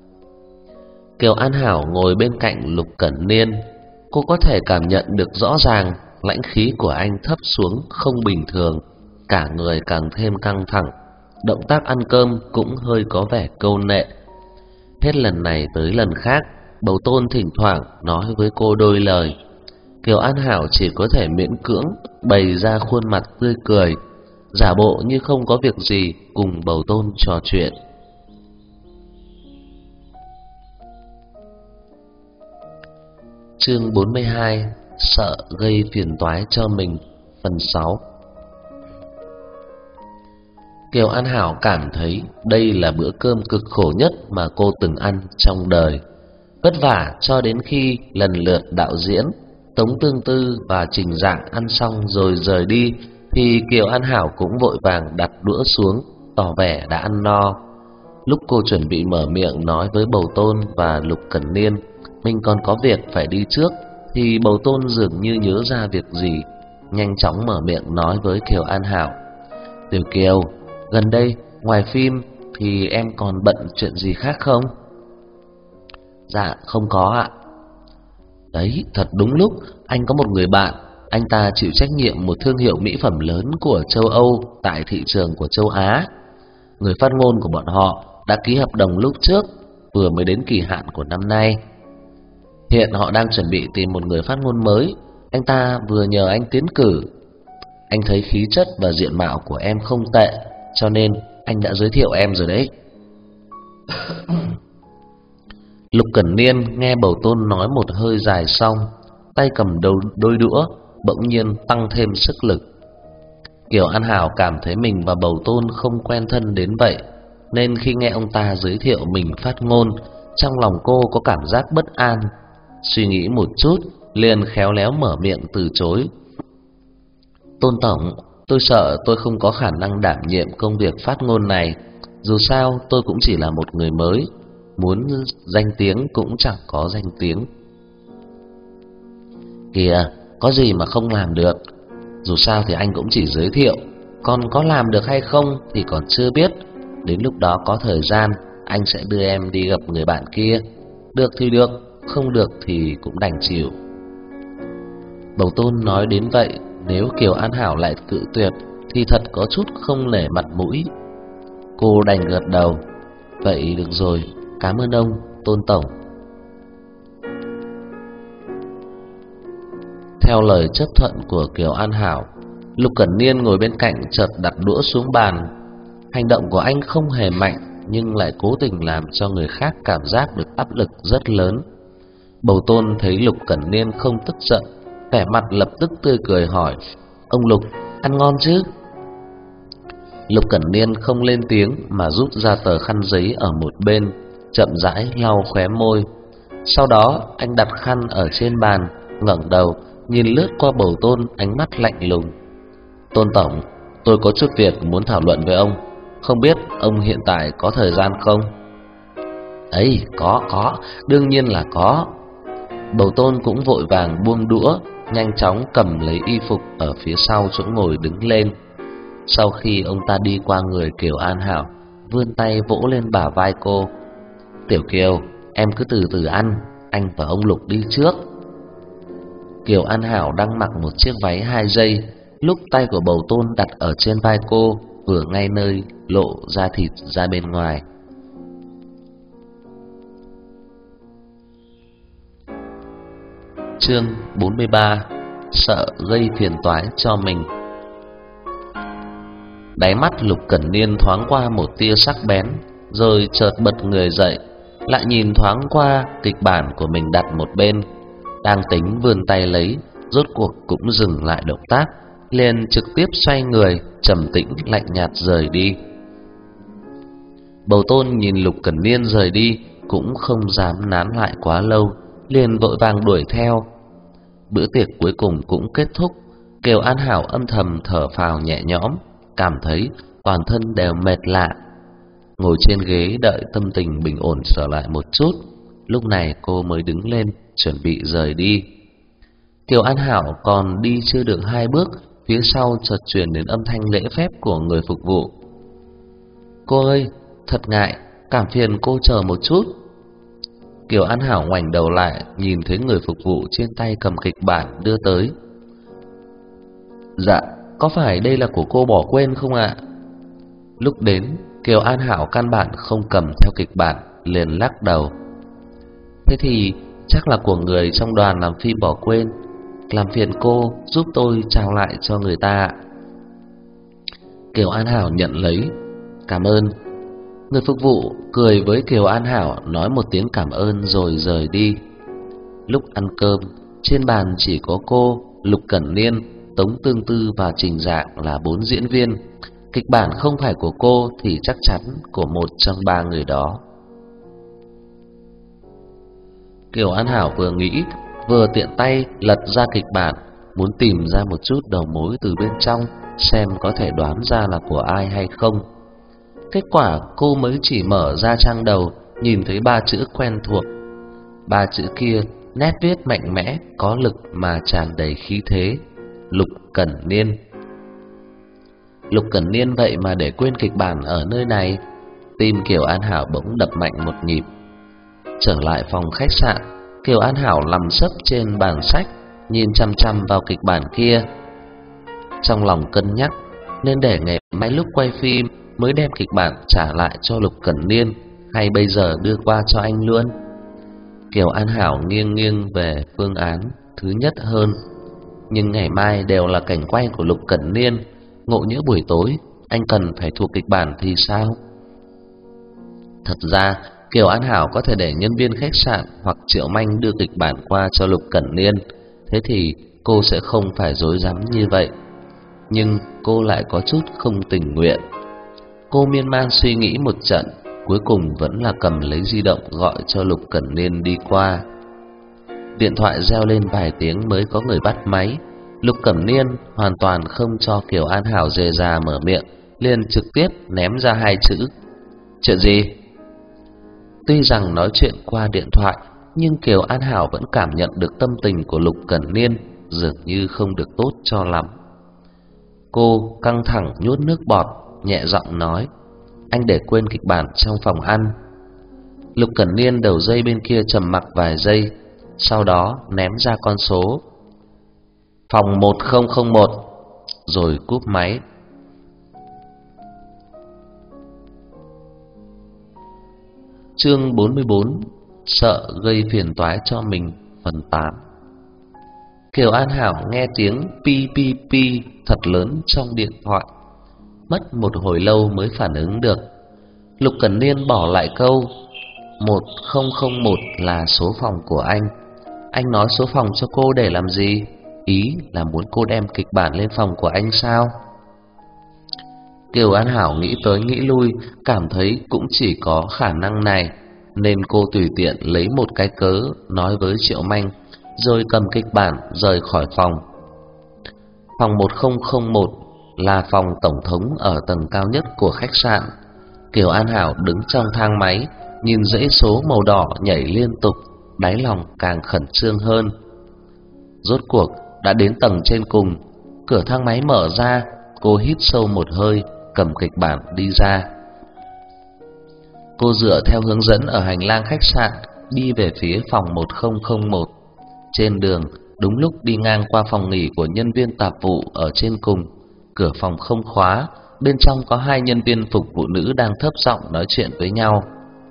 S1: Kiều An Hảo ngồi bên cạnh Lục Cẩn Niên, cô có thể cảm nhận được rõ ràng lãnh khí của anh thấp xuống không bình thường, cả người càng thêm căng thẳng, động tác ăn cơm cũng hơi có vẻ câu nệ. Hết lần này tới lần khác, Bầu Tôn thỉnh thoảng nói với cô đôi lời, Kiều An Hảo chỉ có thể miễn cưỡng bày ra khuôn mặt tươi cười, giả bộ như không có việc gì cùng Bầu Tôn trò chuyện. Chương bốn mươi hai, sợ gây phiền toái cho mình, phần sáu. Kiều An Hảo cảm thấy đây là bữa cơm cực khổ nhất mà cô từng ăn trong đời. Vất vả cho đến khi lần lượt đạo diễn, Tống Tương Tư và Trình Dạng ăn xong rồi rời đi, thì Kiều An Hảo cũng vội vàng đặt đũa xuống, tỏ vẻ đã ăn no. Lúc cô chuẩn bị mở miệng nói với Bầu Tôn và Lục Cẩn Niên mình còn có việc phải đi trước, thì Bầu Tôn dường như nhớ ra việc gì, nhanh chóng mở miệng nói với Kiều An Hảo. Tiểu Kiều, gần đây ngoài phim thì em còn bận chuyện gì khác không? Dạ không có ạ. Đấy, thật đúng lúc anh có một người bạn, anh ta chịu trách nhiệm một thương hiệu mỹ phẩm lớn của châu Âu tại thị trường của châu Á. Người phát ngôn của bọn họ đã ký hợp đồng lúc trước, vừa mới đến kỳ hạn của năm nay. Hiện họ đang chuẩn bị tìm một người phát ngôn mới, anh ta vừa nhờ anh tiến cử. Anh thấy khí chất và diện mạo của em không tệ, cho nên anh đã giới thiệu em rồi đấy. Lục Cẩn Niên nghe Bầu Tôn nói một hơi dài xong, tay cầm đầu đôi đũa bỗng nhiên tăng thêm sức lực. Kiều An Hảo cảm thấy mình và Bầu Tôn không quen thân đến vậy, nên khi nghe ông ta giới thiệu mình phát ngôn, trong lòng cô có cảm giác bất an. Suy nghĩ một chút, liền khéo léo mở miệng từ chối. Tôn tổng, tôi sợ tôi không có khả năng đảm nhiệm công việc phát ngôn này. Dù sao tôi cũng chỉ là một người mới, muốn danh tiếng cũng chẳng có danh tiếng. Kìa, có gì mà không làm được. Dù sao thì anh cũng chỉ giới thiệu, còn có làm được hay không thì còn chưa biết. Đến lúc đó có thời gian, anh sẽ đưa em đi gặp người bạn kia. Được thì được, không được thì cũng đành chịu. Bầu Tôn nói đến vậy, nếu Kiều An Hảo lại cự tuyệt thì thật có chút không nể mặt mũi. Cô đành gật đầu. Vậy được rồi, cảm ơn ông, Tôn tổng. Theo lời chấp thuận của Kiều An Hảo, Lục Cẩn Niên ngồi bên cạnh chợt đặt đũa xuống bàn. Hành động của anh không hề mạnh, nhưng lại cố tình làm cho người khác cảm giác được áp lực rất lớn. Bầu Tôn thấy Lục Cẩn Niên không tức giận, vẻ mặt lập tức tươi cười hỏi: Ông Lục, ăn ngon chứ? Lục Cẩn Niên không lên tiếng mà rút ra tờ khăn giấy ở một bên, chậm rãi lau khóe môi. Sau đó anh đặt khăn ở trên bàn, ngẩng đầu nhìn lướt qua Bầu Tôn, ánh mắt lạnh lùng. Tôn tổng, tôi có chút việc muốn thảo luận với ông, không biết ông hiện tại có thời gian không? Ấy, có, có, đương nhiên là có. Bầu Tôn cũng vội vàng buông đũa, nhanh chóng cầm lấy y phục ở phía sau chỗ ngồi đứng lên. Sau khi ông ta đi qua người Kiều An Hảo, vươn tay vỗ lên bả vai cô. Tiểu Kiều, em cứ từ từ ăn, anh và ông Lục đi trước. Kiều An Hảo đang mặc một chiếc váy hai dây, lúc tay của Bầu Tôn đặt ở trên vai cô, vừa ngay nơi lộ da thịt ra bên ngoài. Chương bốn mươi ba. Sợ gây phiền toái cho mình. Đáy mắt Lục Cẩn Niên thoáng qua một tia sắc bén, rồi chợt bật người dậy, lại nhìn thoáng qua kịch bản của mình đặt một bên, đang tính vươn tay lấy, rốt cuộc cũng dừng lại động tác, liền trực tiếp xoay người, trầm tĩnh lạnh nhạt rời đi. Bầu Tôn nhìn Lục Cẩn Niên rời đi, cũng không dám nán lại quá lâu, liền vội vàng đuổi theo. Bữa tiệc cuối cùng cũng kết thúc, Kiều An Hảo âm thầm thở phào nhẹ nhõm, cảm thấy toàn thân đều mệt lạ. Ngồi trên ghế đợi tâm tình bình ổn trở lại một chút, lúc này cô mới đứng lên chuẩn bị rời đi. Kiều An Hảo còn đi chưa được hai bước, phía sau chợt truyền đến âm thanh lễ phép của người phục vụ. Cô ơi, thật ngại, cảm phiền cô chờ một chút. Kiều An Hảo ngoảnh đầu lại, nhìn thấy người phục vụ trên tay cầm kịch bản đưa tới. Dạ, có phải đây là của cô bỏ quên không ạ? Lúc đến, Kiều An Hảo căn bản không cầm theo kịch bản, liền lắc đầu. Thế thì chắc là của người trong đoàn làm phim bỏ quên, làm phiền cô giúp tôi trao lại cho người ta. Kiều An Hảo nhận lấy. Cảm ơn. Người phục vụ cười với Kiều An Hảo, nói một tiếng cảm ơn rồi rời đi. Lúc ăn cơm, trên bàn chỉ có cô, Lục Cẩn Niên, Tống Tương Tư và Trình Dạng là bốn diễn viên. Kịch bản không phải của cô thì chắc chắn của một trong ba người đó. Kiều An Hảo vừa nghĩ, vừa tiện tay lật ra kịch bản, muốn tìm ra một chút đầu mối từ bên trong, xem có thể đoán ra là của ai hay không. Kết quả cô mới chỉ mở ra trang đầu, nhìn thấy ba chữ quen thuộc. Ba chữ kia nét viết mạnh mẽ, có lực mà tràn đầy khí thế: Lục Cẩn Niên. Lục Cẩn Niên vậy mà để quên kịch bản ở nơi này. Tim Kiều An Hảo bỗng đập mạnh một nhịp. Trở lại phòng khách sạn, Kiều An Hảo nằm sấp trên bàn sách, nhìn chăm chăm vào kịch bản kia. Trong lòng cân nhắc nên để ngày mai lúc quay phim mới đem kịch bản trả lại cho Lục Cẩn Niên, hay bây giờ đưa qua cho anh luôn. Kiều An Hảo nghiêng nghiêng về phương án thứ nhất hơn. Nhưng ngày mai đều là cảnh quay của Lục Cẩn Niên, ngộ nhỡ buổi tối anh cần phải thuộc kịch bản thì sao? Thật ra Kiều An Hảo có thể để nhân viên khách sạn hoặc Triệu Manh đưa kịch bản qua cho Lục Cẩn Niên, thế thì cô sẽ không phải rối rắm như vậy. nhưng cô lại có chút không tình nguyện. Cô miên man suy nghĩ một trận, cuối cùng vẫn là cầm lấy di động gọi cho Lục Cẩn Niên đi qua. Điện thoại reo lên vài tiếng mới có người bắt máy. Lục Cẩn Niên hoàn toàn không cho Kiều An Hảo dề già mở miệng, liền trực tiếp ném ra hai chữ: chuyện gì? Tuy rằng nói chuyện qua điện thoại, nhưng Kiều An Hảo vẫn cảm nhận được tâm tình của Lục Cẩn Niên dường như không được tốt cho lắm. Cô căng thẳng nuốt nước bọt, nhẹ giọng nói: anh để quên kịch bản trong phòng ăn. Lục Cẩn Niên đầu dây bên kia trầm mặc vài giây, sau đó ném ra con số phòng một không không một rồi cúp máy. Chương bốn mươi bốn: sợ gây phiền toái cho mình, phần tám. Kiều An Hảo nghe tiếng pi pi pi thật lớn trong điện thoại, mất một hồi lâu mới phản ứng được. Lục Cẩn Niên bỏ lại câu: một không không một là số phòng của anh. Anh nói số phòng cho cô để làm gì? Ý là muốn cô đem kịch bản lên phòng của anh sao? Kiều An Hảo nghĩ tới nghĩ lui, cảm thấy cũng chỉ có khả năng này, nên cô tùy tiện lấy một cái cớ nói với Triệu Manh, rồi cầm kịch bản rời khỏi phòng. Phòng một không không một là phòng tổng thống ở tầng cao nhất của khách sạn. Kiều An Hảo đứng trong thang máy, nhìn dãy số màu đỏ nhảy liên tục, đáy lòng càng khẩn trương hơn. Rốt cuộc đã đến tầng trên cùng, cửa thang máy mở ra, cô hít sâu một hơi, cầm kịch bản đi ra. Cô dựa theo hướng dẫn ở hành lang khách sạn đi về phía phòng một không không một. Trên đường, đúng lúc đi ngang qua phòng nghỉ của nhân viên tạp vụ ở trên cùng. Cửa phòng không khóa, bên trong có hai nhân viên phục vụ nữ đang thấp giọng nói chuyện với nhau.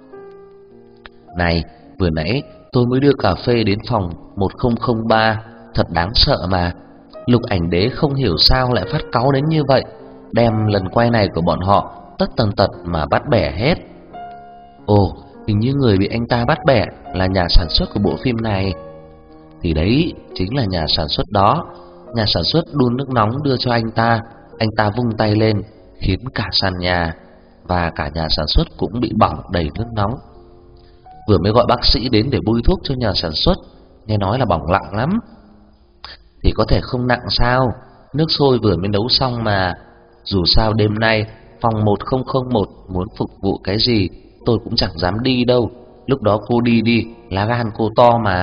S1: Này, vừa nãy tôi mới đưa cà phê đến phòng một không không ba, thật đáng sợ mà. Lục Ảnh Đế không hiểu sao lại phát cáu đến như vậy, đem lần quay này của bọn họ tất tần tật mà bắt bẻ hết. Ồ, hình như người bị anh ta bắt bẻ là nhà sản xuất của bộ phim này. Thì đấy, chính là nhà sản xuất đó. Nhà sản xuất đun nước nóng đưa cho anh ta, anh ta vung tay lên, khiến cả sàn nhà và cả nhà sản xuất cũng bị bỏng đầy nước nóng. Vừa mới gọi bác sĩ đến để bôi thuốc cho nhà sản xuất, nghe nói là bỏng nặng lắm. Thì có thể không nặng sao, nước sôi vừa mới nấu xong mà. Dù sao đêm nay phòng một không không một muốn phục vụ cái gì tôi cũng chẳng dám đi đâu. Lúc đó cô đi đi, lá gan cô to mà.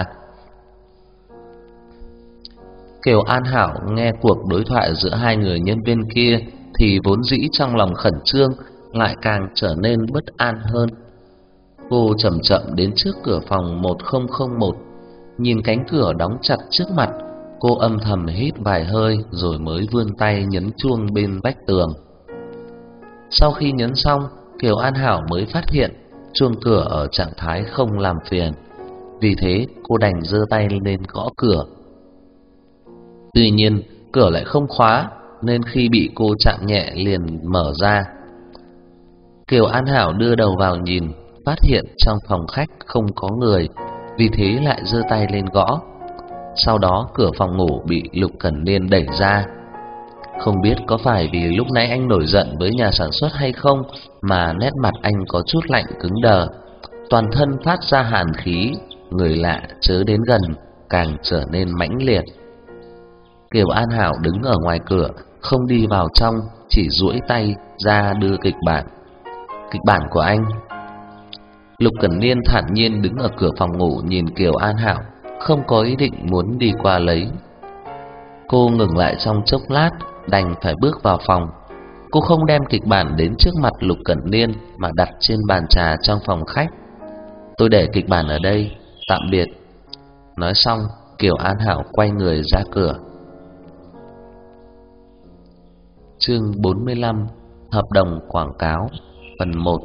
S1: Kiều An Hảo nghe cuộc đối thoại giữa hai người nhân viên kia thì vốn dĩ trong lòng khẩn trương lại càng trở nên bất an hơn. Cô chậm chậm đến trước cửa phòng một không không một, nhìn cánh cửa đóng chặt trước mặt, cô âm thầm hít vài hơi rồi mới vươn tay nhấn chuông bên vách tường. Sau khi nhấn xong, Kiều An Hảo mới phát hiện chuông cửa ở trạng thái không làm phiền, vì thế cô đành giơ tay lên gõ cửa. Tuy nhiên cửa lại không khóa, nên khi bị cô chạm nhẹ liền mở ra. Kiều An Hảo đưa đầu vào nhìn, phát hiện trong phòng khách không có người, vì thế lại giơ tay lên gõ. Sau đó cửa phòng ngủ bị Lục Cẩn Niên đẩy ra. Không biết có phải vì lúc nãy anh nổi giận với nhà sản xuất hay không mà nét mặt anh có chút lạnh cứng đờ, toàn thân phát ra hàn khí, người lạ chớ đến gần càng trở nên mãnh liệt. Kiều An Hảo đứng ở ngoài cửa, không đi vào trong, chỉ duỗi tay ra đưa kịch bản. Kịch bản của anh. Lục Cẩn Niên thản nhiên đứng ở cửa phòng ngủ nhìn Kiều An Hảo, không có ý định muốn đi qua lấy. Cô ngừng lại trong chốc lát, đành phải bước vào phòng. Cô không đem kịch bản đến trước mặt Lục Cẩn Niên mà đặt trên bàn trà trong phòng khách. Tôi để kịch bản ở đây, tạm biệt. Nói xong, Kiều An Hảo quay người ra cửa. Chương bốn mươi lăm: Hợp đồng quảng cáo, phần một.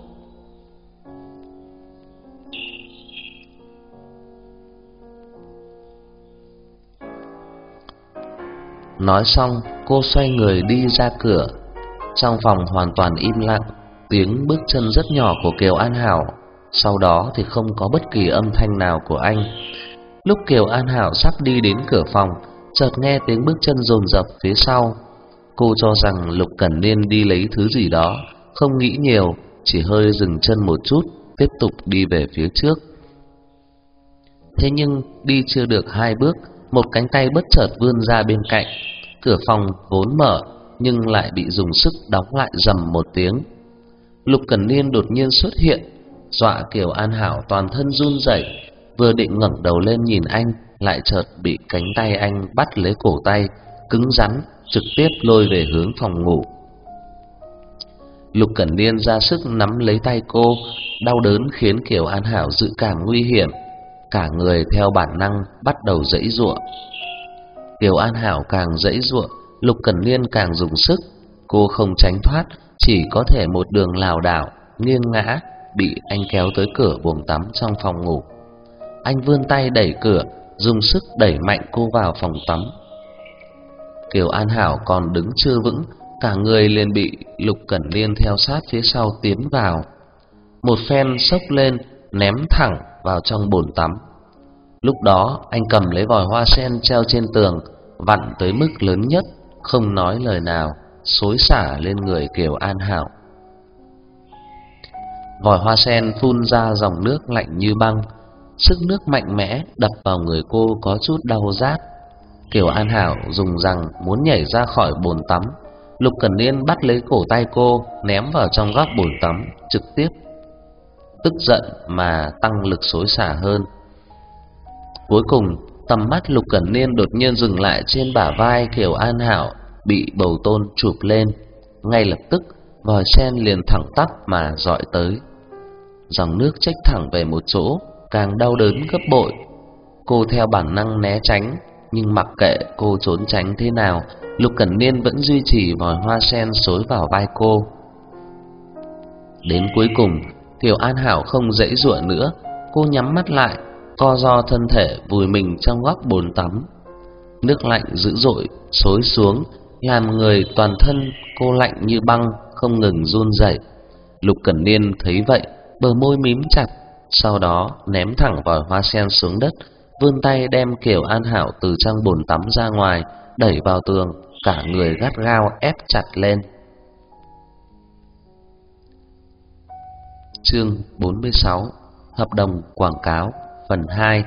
S1: Nói xong, cô xoay người đi ra cửa. Trong phòng hoàn toàn im lặng, tiếng bước chân rất nhỏ của Kiều An Hảo, sau đó thì không có bất kỳ âm thanh nào của anh. Lúc Kiều An Hảo sắp đi đến cửa phòng, chợt nghe tiếng bước chân dồn dập phía sau. Cô cho rằng Lục Cẩn Niên đi lấy thứ gì đó, không nghĩ nhiều, chỉ hơi dừng chân một chút, tiếp tục đi về phía trước. Thế nhưng đi chưa được hai bước, một cánh tay bất chợt vươn ra bên cạnh. Cửa phòng vốn mở nhưng lại bị dùng sức đóng lại rầm một tiếng. Lục Cẩn Niên đột nhiên xuất hiện, dọa Kiều An Hảo toàn thân run rẩy, vừa định ngẩng đầu lên nhìn anh, lại chợt bị cánh tay anh bắt lấy cổ tay, cứng rắn trực tiếp lôi về hướng phòng ngủ. Lục Cẩn Niên ra sức nắm lấy tay cô, đau đớn khiến Kiều An Hảo dự cảm nguy hiểm, cả người theo bản năng bắt đầu giãy giụa. Kiều An Hảo càng giãy giụa, Lục Cẩn Niên càng dùng sức, cô không tránh thoát, chỉ có thể một đường lảo đảo, nghiêng ngã, bị anh kéo tới cửa buồng tắm trong phòng ngủ. Anh vươn tay đẩy cửa, dùng sức đẩy mạnh cô vào phòng tắm. Kiều An Hảo còn đứng chưa vững, cả người liền bị Lục Cẩn Niên theo sát phía sau tiến vào. Một phen xốc lên, ném thẳng vào trong bồn tắm. Lúc đó anh cầm lấy vòi hoa sen treo trên tường, vặn tới mức lớn nhất, không nói lời nào, xối xả lên người Kiều An Hảo. Vòi hoa sen phun ra dòng nước lạnh như băng, sức nước mạnh mẽ đập vào người cô có chút đau rát. Kiều An Hảo dùng rằng muốn nhảy ra khỏi bồn tắm. Lục Cẩn Niên bắt lấy cổ tay cô, ném vào trong góc bồn tắm, trực tiếp tức giận mà tăng lực xối xả hơn. Cuối cùng, tầm mắt Lục Cẩn Niên đột nhiên dừng lại trên bả vai Kiều An Hảo bị bầu tôn chụp lên. Ngay lập tức, vòi sen liền thẳng tắp mà dọi tới. Dòng nước trách thẳng về một chỗ, càng đau đớn gấp bội. Cô theo bản năng né tránh, nhưng mặc kệ cô trốn tránh thế nào, Lục Cẩn Niên vẫn duy trì vòi hoa sen xối vào vai cô. Đến cuối cùng, Kiều An Hảo không giãy giụa nữa, cô nhắm mắt lại, co ro thân thể vùi mình trong góc bồn tắm. Nước lạnh dữ dội xối xuống, làm người toàn thân cô lạnh như băng, không ngừng run rẩy. Lục Cẩn Niên thấy vậy, bờ môi mím chặt, sau đó ném thẳng vòi hoa sen xuống đất, vươn tay đem Kiều An Hảo từ trong bồn tắm ra ngoài, đẩy vào tường, cả người gắt gao ép chặt lên. Chương bốn mươi sáu: Hợp đồng quảng cáo phần hai.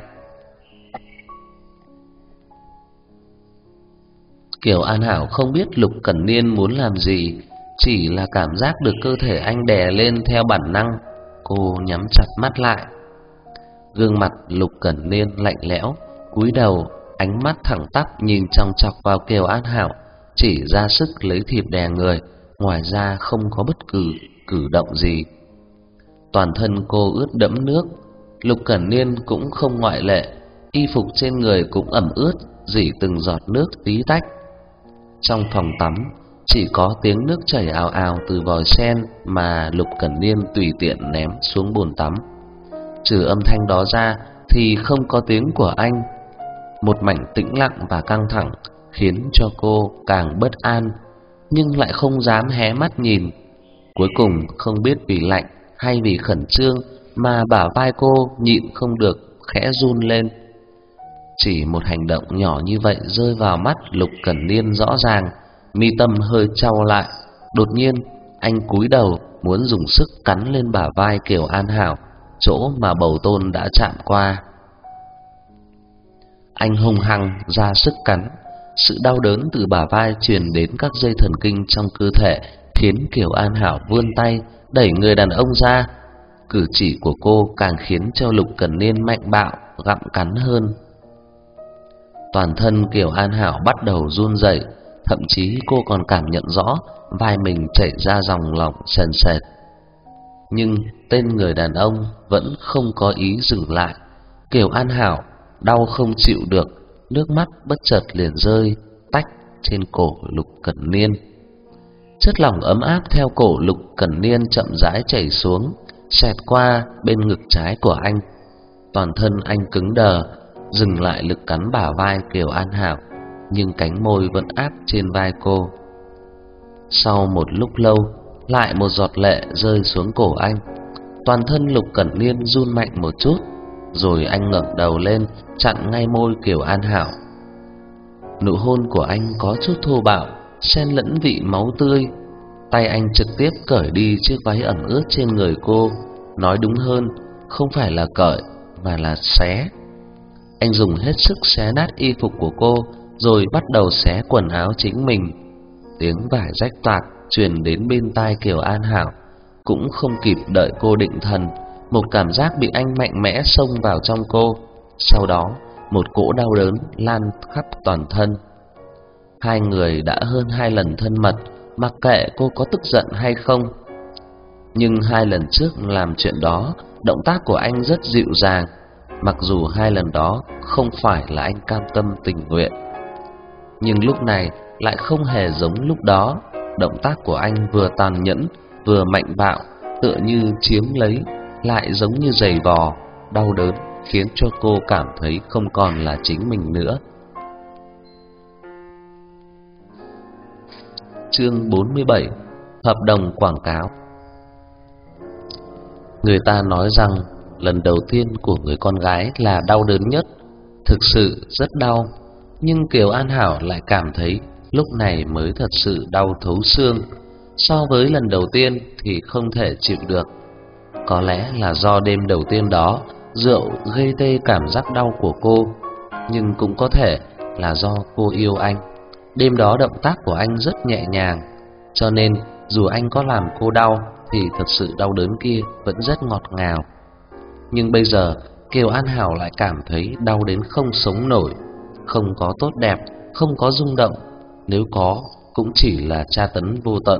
S1: Kiều An Hảo không biết Lục Cẩn Niên muốn làm gì, chỉ là cảm giác được cơ thể anh đè lên theo bản năng. Cô nhắm chặt mắt lại. Gương mặt Lục Cẩn Niên lạnh lẽo, cúi đầu, ánh mắt thẳng tắp nhìn chòng chọc vào Kiều An Hảo, chỉ ra sức lấy thịt đè người, ngoài ra không có bất cứ cử động gì. Toàn thân cô ướt đẫm nước, Lục Cẩn Niên cũng không ngoại lệ, y phục trên người cũng ẩm ướt, rỉ từng giọt nước tí tách. Trong phòng tắm chỉ có tiếng nước chảy ào ào từ vòi sen mà Lục Cẩn Niên tùy tiện ném xuống bồn tắm. Trừ âm thanh đó ra thì không có tiếng của anh. Một mảnh tĩnh lặng và căng thẳng khiến cho cô càng bất an, nhưng lại không dám hé mắt nhìn. Cuối cùng không biết vì lạnh hay vì khẩn trương mà bả vai cô nhịn không được khẽ run lên. Chỉ một hành động nhỏ như vậy rơi vào mắt Lục Cẩn Niên rõ ràng, mi tâm hơi chau lại. Đột nhiên anh cúi đầu muốn dùng sức cắn lên bả vai Kiều An Hảo, chỗ mà bầu tôn đã chạm qua. Anh hung hăng ra sức cắn, sự đau đớn từ bả vai truyền đến các dây thần kinh trong cơ thể, khiến Kiều An Hảo vươn tay đẩy người đàn ông ra. Cử chỉ của cô càng khiến cho Lục Cẩn Niên mạnh bạo gặm cắn hơn. Toàn thân Kiều An Hảo bắt đầu run rẩy, thậm chí cô còn cảm nhận rõ vai mình chảy ra dòng lỏng sền sệt. Nhưng tên người đàn ông vẫn không có ý dừng lại. Kiều An Hảo đau không chịu được, nước mắt bất chợt liền rơi tách trên cổ Lục Cẩn Niên. Chất lỏng ấm áp theo cổ Lục Cẩn Niên chậm rãi chảy xuống, xẹt qua bên ngực trái của anh. Toàn thân anh cứng đờ, dừng lại lực cắn bả vai Kiều An Hảo, nhưng cánh môi vẫn áp trên vai cô. Sau một lúc lâu, lại một giọt lệ rơi xuống cổ anh. Toàn thân Lục Cẩn Niên run mạnh một chút, rồi anh ngẩng đầu lên, chặn ngay môi Kiều An Hảo. Nụ hôn của anh có chút thô bạo, xen lẫn vị máu tươi. Tay anh trực tiếp cởi đi chiếc váy ẩm ướt trên người cô, nói đúng hơn, không phải là cởi mà là xé. Anh dùng hết sức xé nát y phục của cô, rồi bắt đầu xé quần áo chính mình. Tiếng vải rách toạc truyền đến bên tai Kiều An Hảo. Cũng không kịp đợi cô định thần, một cảm giác bị anh mạnh mẽ xông vào trong cô. Sau đó, một cỗ đau đớn lan khắp toàn thân. Hai người đã hơn hai lần thân mật, mặc kệ cô có tức giận hay không. Nhưng hai lần trước làm chuyện đó, động tác của anh rất dịu dàng, mặc dù hai lần đó không phải là anh cam tâm tình nguyện. Nhưng lúc này lại không hề giống lúc đó, động tác của anh vừa tàn nhẫn, vừa mạnh bạo, tựa như chiếm lấy, lại giống như giày vò, đau đớn, khiến cho cô cảm thấy không còn là chính mình nữa. Chương bốn mươi bảy. Hợp đồng quảng cáo. Người ta nói rằng lần đầu tiên của người con gái là đau đớn nhất, thực sự rất đau. Nhưng Kiều An Hảo lại cảm thấy lúc này mới thật sự đau thấu xương. So với lần đầu tiên thì không thể chịu được. Có lẽ là do đêm đầu tiên đó rượu gây tê cảm giác đau của cô, nhưng cũng có thể là do cô yêu anh. Đêm đó động tác của anh rất nhẹ nhàng, cho nên dù anh có làm cô đau thì thật sự đau đớn kia vẫn rất ngọt ngào. Nhưng bây giờ Kiều An Hảo lại cảm thấy đau đến không sống nổi. Không có tốt đẹp, không có rung động, nếu có cũng chỉ là tra tấn vô tận.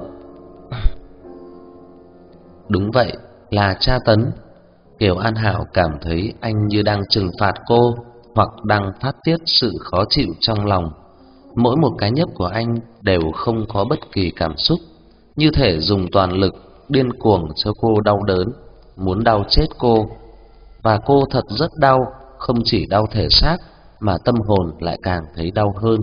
S1: Đúng vậy, là tra tấn. Kiều An Hảo cảm thấy anh như đang trừng phạt cô, hoặc đang phát tiết sự khó chịu trong lòng. Mỗi một cái nhấp của anh đều không có bất kỳ cảm xúc, như thể dùng toàn lực điên cuồng cho cô đau đớn, muốn đau chết cô. Và cô thật rất đau, không chỉ đau thể xác mà tâm hồn lại càng thấy đau hơn.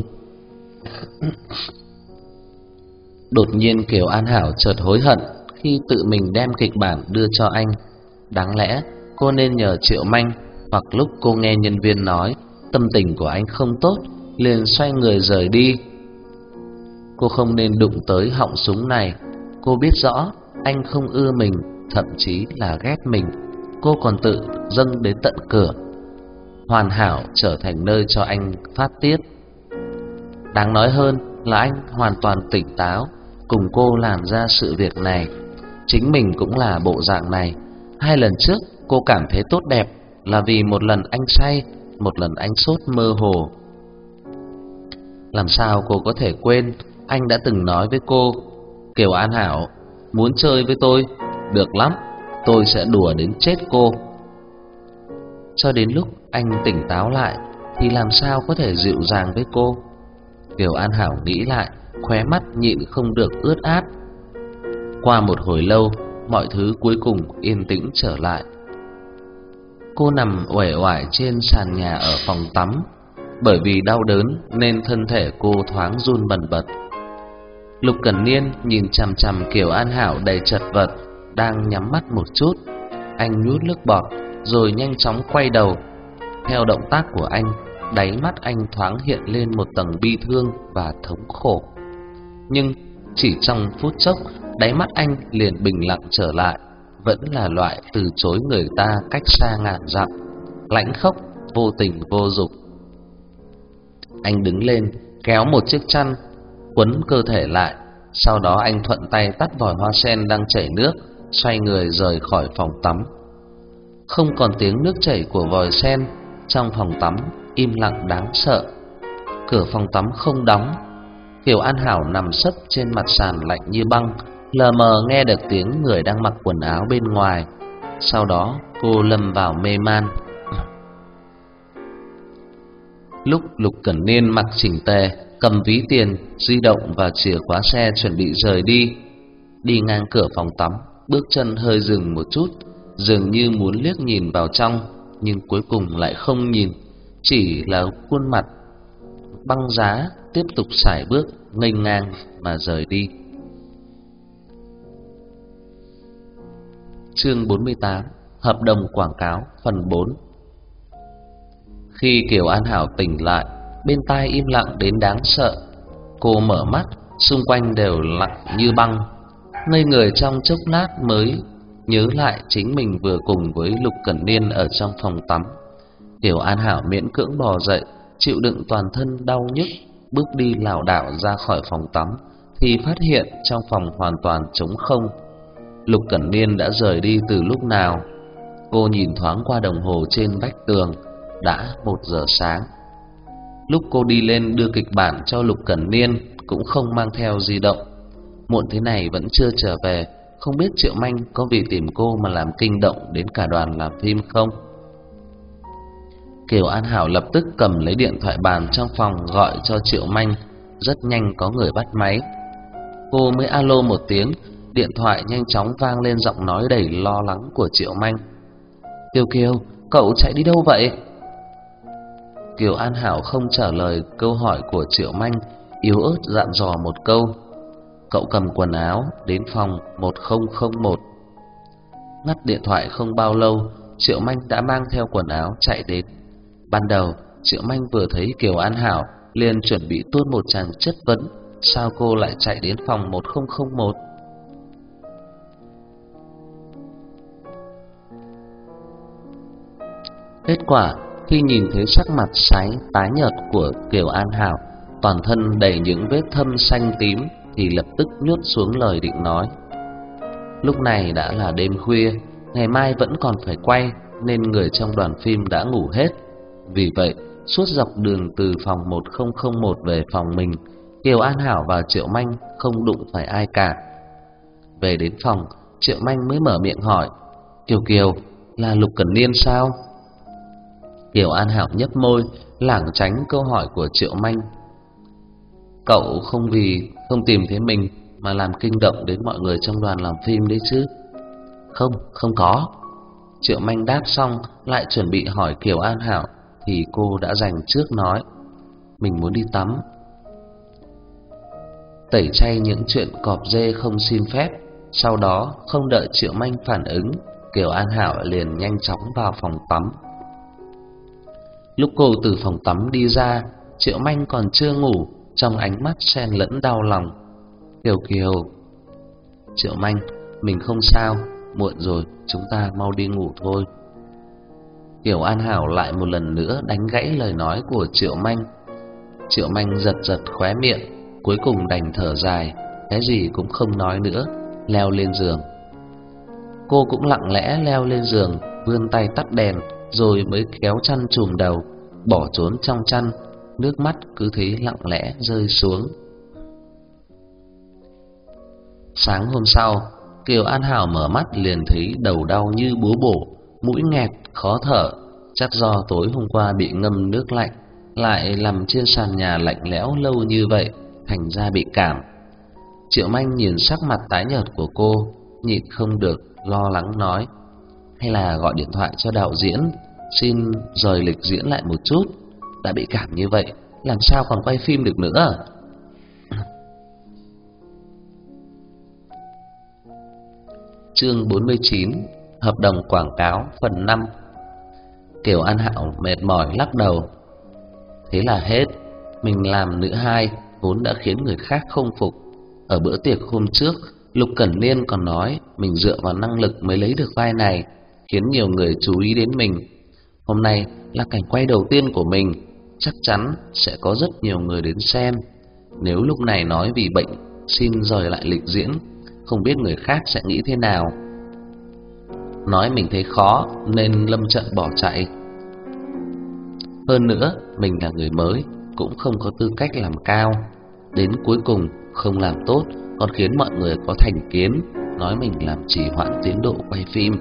S1: Đột nhiên Kiều An Hảo chợt hối hận khi tự mình đem kịch bản đưa cho anh. Đáng lẽ cô nên nhờ Triệu Manh, hoặc lúc cô nghe nhân viên nói tâm tình của anh không tốt, liền xoay người rời đi. Cô không nên đụng tới họng súng này. Cô biết rõ anh không ưa mình, thậm chí là ghét mình. Cô còn tự dâng đến tận cửa, hoàn hảo trở thành nơi cho anh phát tiết. Đáng nói hơn là anh hoàn toàn tỉnh táo, cùng cô làm ra sự việc này. Chính mình cũng là bộ dạng này. Hai lần trước cô cảm thấy tốt đẹp là vì một lần anh say, một lần anh sốt mơ hồ. Làm sao cô có thể quên anh đã từng nói với cô: Kiều An Hảo, muốn chơi với tôi, được lắm, tôi sẽ đùa đến chết cô. Cho đến lúc anh tỉnh táo lại thì làm sao có thể dịu dàng với cô. Kiều An Hảo nghĩ lại, khóe mắt nhịn không được ướt át. Qua một hồi lâu, mọi thứ cuối cùng yên tĩnh trở lại. Cô nằm uể oải trên sàn nhà ở phòng tắm. Bởi vì đau đớn nên thân thể cô thoáng run bần bật. Lục Cẩn Niên nhìn chằm chằm Kiều An Hảo đầy chật vật, đang nhắm mắt một chút. Anh nuốt nước bọt rồi nhanh chóng quay đầu. Theo động tác của anh, đáy mắt anh thoáng hiện lên một tầng bi thương và thống khổ. Nhưng chỉ trong phút chốc, đáy mắt anh liền bình lặng trở lại, vẫn là loại từ chối người ta cách xa ngàn dặm, lãnh khốc, vô tình vô dục. Anh đứng lên, kéo một chiếc chăn quấn cơ thể lại. Sau đó anh thuận tay tắt vòi hoa sen đang chảy nước, xoay người rời khỏi phòng tắm. Không còn tiếng nước chảy của vòi sen, trong phòng tắm im lặng đáng sợ. Cửa phòng tắm không đóng. Kiều An Hảo nằm sấp trên mặt sàn lạnh như băng, lờ mờ nghe được tiếng người đang mặc quần áo bên ngoài. Sau đó cô lâm vào mê man. Lúc Lục Cẩn Niên mặc chỉnh tề, cầm ví tiền, di động và chìa khóa xe chuẩn bị rời đi, đi ngang cửa phòng tắm, bước chân hơi dừng một chút, dường như muốn liếc nhìn vào trong, nhưng cuối cùng lại không nhìn, chỉ là khuôn mặt băng giá tiếp tục sải bước nghênh ngang mà rời đi. Chương bốn mươi tám. Hợp đồng quảng cáo phần bốn. Khi Kiều An Hảo tỉnh lại, bên tai im lặng đến đáng sợ. Cô mở mắt, xung quanh đều lặng như băng. Ngây người trong chốc lát mới nhớ lại chính mình vừa cùng với Lục Cẩn Niên ở trong phòng tắm. Kiều An Hảo miễn cưỡng bò dậy, chịu đựng toàn thân đau nhức, bước đi lảo đảo ra khỏi phòng tắm thì phát hiện trong phòng hoàn toàn trống không. Lục Cẩn Niên đã rời đi từ lúc nào? Cô nhìn thoáng qua đồng hồ trên vách tường, đã một giờ sáng. Lúc cô đi lên đưa kịch bản cho Lục Cẩn Niên cũng không mang theo di động. Muộn thế này vẫn chưa trở về, không biết Triệu Manh có vì tìm cô mà làm kinh động đến cả đoàn làm phim không? Kiều An Hảo lập tức cầm lấy điện thoại bàn trong phòng gọi cho Triệu Manh. Rất nhanh có người bắt máy. Cô mới alo một tiếng, điện thoại nhanh chóng vang lên giọng nói đầy lo lắng của Triệu Manh. Kiều Kiều, cậu chạy đi đâu vậy? Kiều An Hảo không trả lời câu hỏi của Triệu Manh, yếu ớt dặn dò một câu. Cậu cầm quần áo đến phòng một không không một. Ngắt điện thoại không bao lâu, Triệu Manh đã mang theo quần áo chạy đến. Ban đầu Triệu Manh vừa thấy Kiều An Hảo liền chuẩn bị tuôn một tràng chất vấn, sao cô lại chạy đến phòng một không không một? Kết quả khi nhìn thấy sắc mặt sái tái nhợt của Kiều An Hảo, toàn thân đầy những vết thâm xanh tím, thì lập tức nhốt xuống lời định nói. Lúc này đã là đêm khuya, ngày mai vẫn còn phải quay nên người trong đoàn phim đã ngủ hết. Vì vậy, suốt dọc đường từ phòng một không không một về phòng mình, Kiều An Hảo và Triệu Manh không đụng phải ai cả. Về đến phòng, Triệu Manh mới mở miệng hỏi, Kiều Kiều, là Lục Cẩn Niên sao? Kiều An Hảo nhếch môi, lảng tránh câu hỏi của Triệu Manh. Cậu không vì không tìm thấy mình mà làm kinh động đến mọi người trong đoàn làm phim đấy chứ? Không, không có. Triệu Manh đáp xong lại chuẩn bị hỏi Kiều An Hảo thì cô đã dành trước nói, mình muốn đi tắm. Tẩy chay những chuyện cọp dê không xin phép. Sau đó không đợi Triệu Manh phản ứng, Kiều An Hảo liền nhanh chóng vào phòng tắm. Lúc cô từ phòng tắm đi ra, Triệu Manh còn chưa ngủ, trong ánh mắt xen lẫn đau lòng. Kiều Kiều. Triệu Manh, mình không sao, muộn rồi, chúng ta mau đi ngủ thôi. Kiều An Hảo lại một lần nữa đánh gãy lời nói của Triệu Manh. Triệu Manh giật giật khóe miệng, cuối cùng đành thở dài, cái gì cũng không nói nữa, leo lên giường. Cô cũng lặng lẽ leo lên giường, vươn tay tắt đèn, rồi mới kéo chăn trùm đầu, bỏ trốn trong chăn, nước mắt cứ thế lặng lẽ rơi xuống. Sáng hôm sau, Kiều An Hảo mở mắt liền thấy đầu đau như búa bổ, mũi nghẹt, khó thở, chắc do tối hôm qua bị ngâm nước lạnh, lại nằm trên sàn nhà lạnh lẽo lâu như vậy, thành ra bị cảm. Triệu Manh nhìn sắc mặt tái nhợt của cô, nhịn không được lo lắng nói, hay là gọi điện thoại cho đạo diễn, xin rời lịch diễn lại một chút, đã bị cảm như vậy, làm sao còn quay phim được nữa. Chương bốn mươi chín, hợp đồng quảng cáo phần năm. Kiều An Hảo mệt mỏi lắc đầu. Thế là hết, mình làm nữ hai vốn đã khiến người khác không phục. Ở bữa tiệc hôm trước, Lục Cẩn Niên còn nói mình dựa vào năng lực mới lấy được vai này, khiến nhiều người chú ý đến mình. Hôm nay là cảnh quay đầu tiên của mình, chắc chắn sẽ có rất nhiều người đến xem. Nếu lúc này nói vì bệnh xin rời lại lịch diễn, không biết người khác sẽ nghĩ thế nào. Nói mình thấy khó nên lâm trận bỏ chạy. Hơn nữa, mình là người mới, cũng không có tư cách làm cao. Đến cuối cùng không làm tốt, còn khiến mọi người có thành kiến, nói mình làm trì hoãn tiến độ quay phim.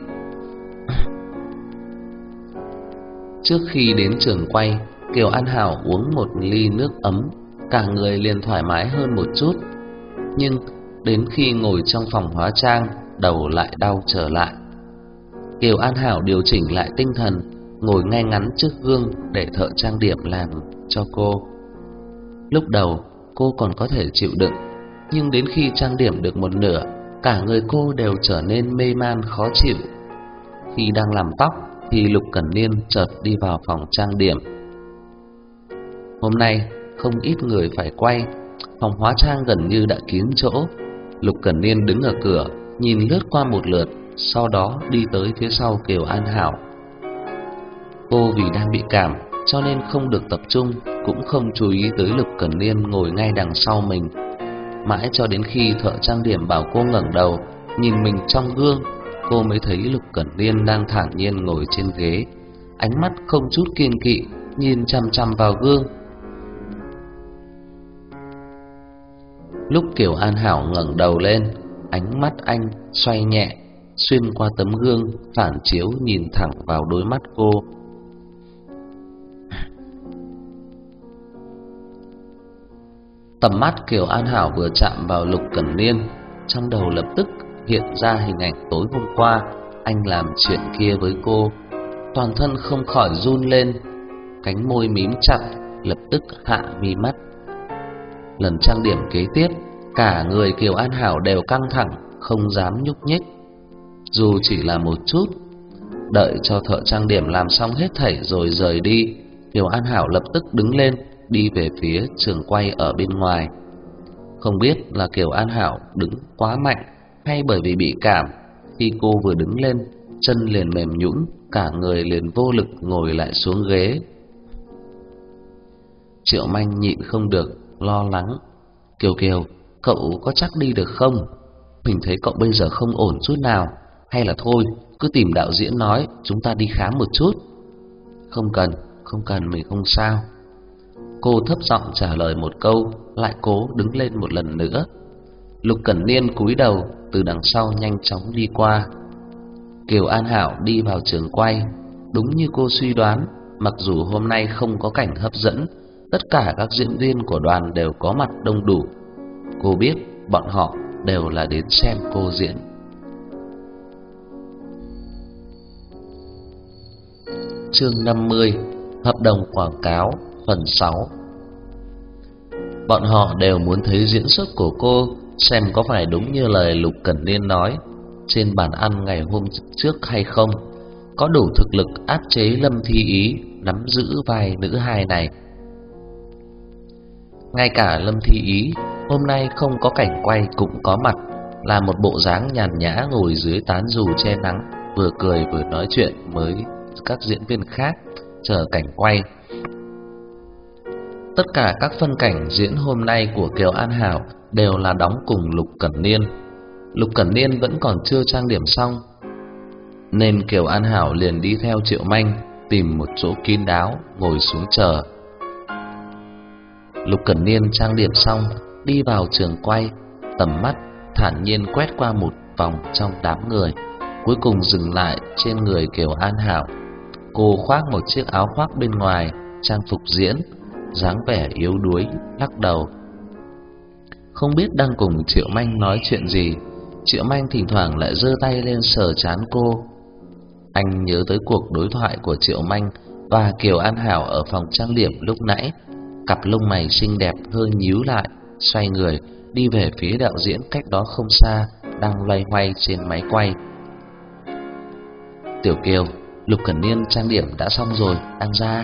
S1: Trước khi đến trường quay, Kiều An Hảo uống một ly nước ấm, cả người liền thoải mái hơn một chút. Nhưng đến khi ngồi trong phòng hóa trang, đầu lại đau trở lại. Kiều An Hảo điều chỉnh lại tinh thần, ngồi ngay ngắn trước gương để thợ trang điểm làm cho cô. Lúc đầu cô còn có thể chịu đựng, nhưng đến khi trang điểm được một nửa, cả người cô đều trở nên mê man khó chịu. Khi đang làm tóc thì Lục Cẩn Niên chợt đi vào phòng trang điểm. Hôm nay không ít người phải quay, Phòng hóa trang gần như đã kín chỗ. Lục Cẩn Niên đứng ở cửa, nhìn lướt qua một lượt, sau đó đi tới phía sau Kiều An Hảo. Cô vì đang bị cảm cho nên không được tập trung, cũng không chú ý tới Lục Cẩn Niên ngồi ngay đằng sau mình. Mãi cho đến khi thợ trang điểm bảo cô ngẩng đầu nhìn mình trong gương, cô mới thấy Lục Cẩn Niên đang thản nhiên ngồi trên ghế, ánh mắt không chút kiêng kỵ nhìn chằm chằm vào gương. Lúc Kiều An Hảo ngẩng đầu lên, ánh mắt anh xoay nhẹ xuyên qua tấm gương, phản chiếu nhìn thẳng vào đôi mắt cô. Tầm mắt Kiều An Hảo vừa chạm vào Lục Cẩn Niên, trong đầu lập tức hiện ra hình ảnh tối hôm qua anh làm chuyện kia với cô. Toàn thân không khỏi run lên, cánh môi mím chặt, lập tức hạ mi mắt. Lần trang điểm kế tiếp, cả người Kiều An Hảo đều căng thẳng, không dám nhúc nhích, dù chỉ là một chút. Đợi cho thợ trang điểm làm xong hết thảy rồi rời đi, Kiều An Hảo lập tức đứng lên, đi về phía trường quay ở bên ngoài. Không biết là Kiều An Hảo đứng quá mạnh hay bởi vì bị cảm, khi cô vừa đứng lên, chân liền mềm nhũn, cả người liền vô lực ngồi lại xuống ghế. Triệu Manh nhịn không được, lo lắng: "Kiều Kiều, cậu có chắc đi được không? Mình thấy cậu bây giờ không ổn chút nào, hay là thôi, cứ tìm đạo diễn nói chúng ta đi khám một chút." "Không cần, không cần, mình không sao." Cô thấp giọng trả lời một câu, lại cố đứng lên một lần nữa. Lục Cẩn Niên cúi đầu từ đằng sau nhanh chóng đi qua. Kiều An Hảo đi vào trường quay, đúng như cô suy đoán, mặc dù hôm nay không có cảnh hấp dẫn, tất cả các diễn viên của đoàn đều có mặt đông đủ. Cô biết bọn họ đều là đến xem cô diễn. Chương năm mươi: Hợp đồng quảng cáo, phần sáu. Bọn họ đều muốn thấy diễn xuất của cô, xem có phải đúng như lời Lục Cẩn Niên nói trên bàn ăn ngày hôm trước hay không, có đủ thực lực áp chế Lâm Thi Ý nắm giữ vai nữ hài này. Ngay cả Lâm Thi Ý hôm nay không có cảnh quay cũng có mặt, là một bộ dáng nhàn nhã ngồi dưới tán dù che nắng, vừa cười vừa nói chuyện với các diễn viên khác chờ cảnh quay. Tất cả các phân cảnh diễn hôm nay của Kiều An Hảo đều là đóng cùng Lục Cẩn Niên. Lục Cẩn Niên vẫn còn chưa trang điểm xong, nên Kiều An Hảo liền đi theo Triệu Manh tìm một chỗ kín đáo ngồi xuống chờ. Lục Cẩn Niên trang điểm xong, đi vào trường quay, tầm mắt thản nhiên quét qua một vòng trong đám người, cuối cùng dừng lại trên người Kiều An Hảo. Cô khoác một chiếc áo khoác bên ngoài, trang phục diễn, dáng vẻ yếu đuối, lắc đầu. Không biết đang cùng Triệu Manh nói chuyện gì, Triệu Manh thỉnh thoảng lại giơ tay lên sờ trán cô. Anh nhớ tới cuộc đối thoại của Triệu Manh và Kiều An Hảo ở phòng trang điểm lúc nãy, cặp lông mày xinh đẹp hơi nhíu lại, xoay người đi về phía đạo diễn cách đó không xa đang loay hoay trên máy quay. "Tiểu Kiều, Lục Cẩn Niên trang điểm đã xong rồi, đang ra."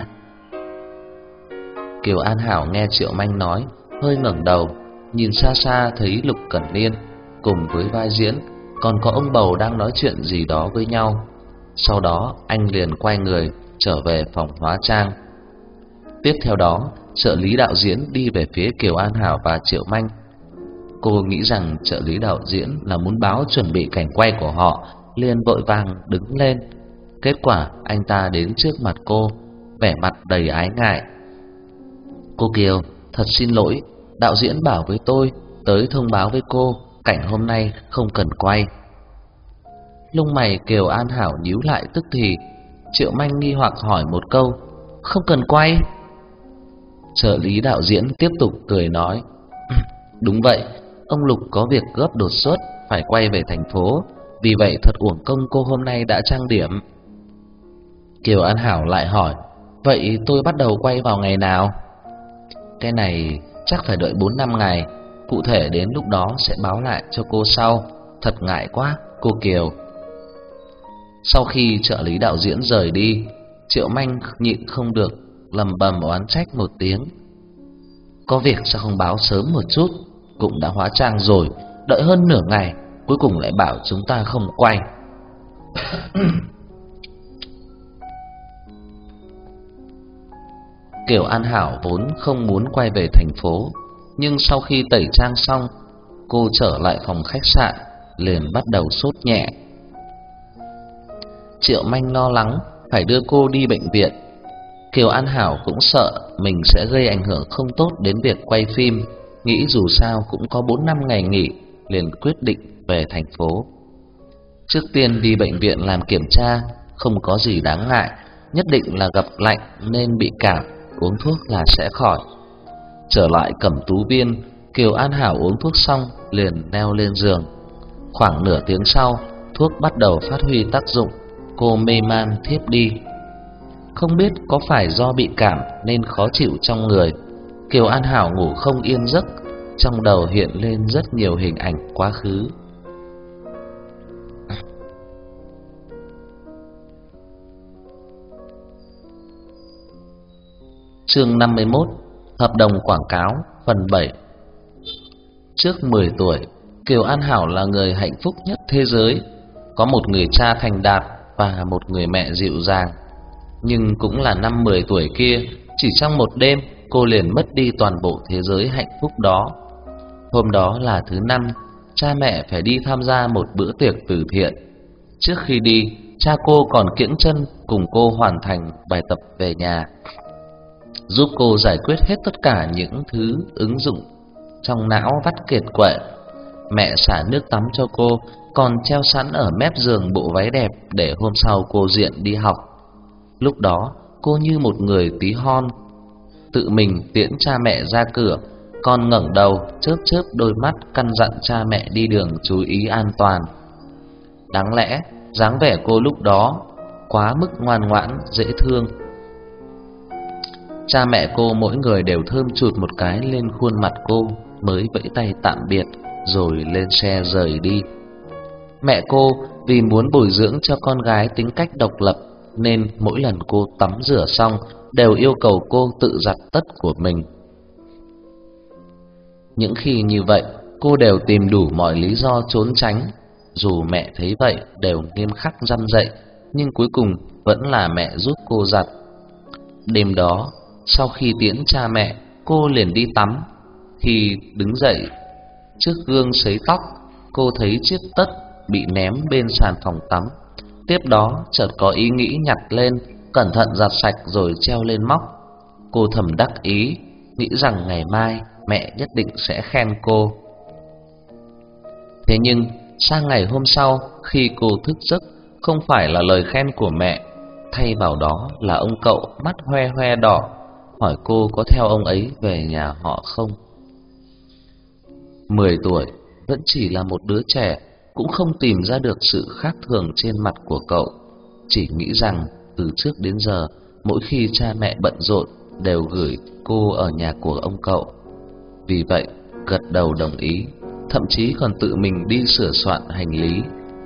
S1: Kiều An Hảo nghe Triệu Manh nói, hơi ngẩng đầu, nhìn xa xa thấy Lục Cẩn Niên cùng với vai diễn, còn có ông bầu đang nói chuyện gì đó với nhau. Sau đó anh liền quay người trở về phòng hóa trang. Tiếp theo đó, trợ lý đạo diễn đi về phía Kiều An Hảo và Triệu Manh. Cô nghĩ rằng trợ lý đạo diễn là muốn báo chuẩn bị cảnh quay của họ, liền vội vàng đứng lên. Kết quả anh ta đến trước mặt cô, vẻ mặt đầy ái ngại. "Cô Kiều, thật xin lỗi, đạo diễn bảo với tôi tới thông báo với cô, cảnh hôm nay không cần quay." Lông mày Kiều An Hảo nhíu lại tức thì. Triệu Manh nghi hoặc hỏi một câu: "Không cần quay?" Trợ lý đạo diễn tiếp tục cười nói: "Đúng vậy, ông Lục có việc gấp đột xuất phải quay về thành phố, vì vậy thật uổng công cô hôm nay đã trang điểm." Kiều An Hảo lại hỏi: "Vậy tôi bắt đầu quay vào ngày nào?" "Cái này chắc phải đợi bốn năm ngày, cụ thể đến lúc đó sẽ báo lại cho cô sau. Thật ngại quá, cô Kiều." Sau khi trợ lý đạo diễn rời đi, Triệu Manh nhịn không được lầm bầm oán trách một tiếng. Có việc sao không báo sớm một chút? Cũng đã hóa trang rồi, đợi hơn nửa ngày, cuối cùng lại bảo chúng ta không quay. Kiều An Hảo vốn không muốn quay về thành phố, nhưng sau khi tẩy trang xong, cô trở lại phòng khách sạn, liền bắt đầu sốt nhẹ. Triệu Manh lo lắng phải đưa cô đi bệnh viện. Kiều An Hảo cũng sợ mình sẽ gây ảnh hưởng không tốt đến việc quay phim, nghĩ dù sao cũng có bốn năm ngày nghỉ, liền quyết định về thành phố. Trước tiên đi bệnh viện làm kiểm tra, không có gì đáng ngại, nhất định là gặp lạnh nên bị cảm, uống thuốc là sẽ khỏi. Trở lại Cẩm Tú Viên, Kiều An Hảo uống thuốc xong liền leo lên giường. Khoảng nửa tiếng sau, thuốc bắt đầu phát huy tác dụng, cô mê man thiếp đi. Không biết có phải do bị cảm nên khó chịu trong người, Kiều An Hảo ngủ không yên giấc, trong đầu hiện lên rất nhiều hình ảnh quá khứ. Chương năm mươi mốt, hợp đồng quảng cáo phần bảy. Trước mười tuổi, Kiều An Hảo là người hạnh phúc nhất thế giới, có một người cha thành đạt và một người mẹ dịu dàng. Nhưng cũng là năm mười tuổi kia, chỉ trong một đêm cô liền mất đi toàn bộ thế giới hạnh phúc đó. Hôm đó là thứ năm, cha mẹ phải đi tham gia một bữa tiệc từ thiện. Trước khi đi, cha cô còn kiễng chân cùng cô hoàn thành bài tập về nhà, giúp cô giải quyết hết tất cả những thứ ứng dụng trong não vắt kiệt quệ. Mẹ xả nước tắm cho cô, còn treo sẵn ở mép giường bộ váy đẹp để hôm sau cô diện đi học. Lúc đó cô như một người tí hon, tự mình tiễn cha mẹ ra cửa, còn ngẩng đầu chớp chớp đôi mắt căn dặn cha mẹ đi đường chú ý an toàn. Đáng lẽ dáng vẻ cô lúc đó quá mức ngoan ngoãn dễ thương. Cha mẹ cô mỗi người đều thơm chụt một cái lên khuôn mặt cô, mới vẫy tay tạm biệt rồi lên xe rời đi. Mẹ cô vì muốn bồi dưỡng cho con gái tính cách độc lập nên mỗi lần cô tắm rửa xong đều yêu cầu cô tự giặt tất của mình. Những khi như vậy, cô đều tìm đủ mọi lý do trốn tránh. Dù mẹ thấy vậy đều nghiêm khắc răn dạy, nhưng cuối cùng vẫn là mẹ giúp cô giặt. Đêm đó, sau khi tiễn cha mẹ, cô liền đi tắm. Khi đứng dậy trước gương sấy tóc, cô thấy chiếc tất bị ném bên sàn phòng tắm. Tiếp đó chợt có ý nghĩ nhặt lên, cẩn thận giặt sạch rồi treo lên móc. Cô thầm đắc ý, nghĩ rằng ngày mai mẹ nhất định sẽ khen cô. Thế nhưng sang ngày hôm sau, khi cô thức giấc, không phải là lời khen của mẹ, thay vào đó là ông cậu mắt hoe hoe đỏ hỏi cô có theo ông ấy về nhà họ không. Mười tuổi vẫn chỉ là một đứa trẻ, cũng không tìm ra được sự khác thường trên mặt của cậu, chỉ nghĩ rằng từ trước đến giờ mỗi khi cha mẹ bận rộn đều gửi cô ở nhà của ông cậu. Vì vậy gật đầu đồng ý, thậm chí còn tự mình đi sửa soạn hành lý.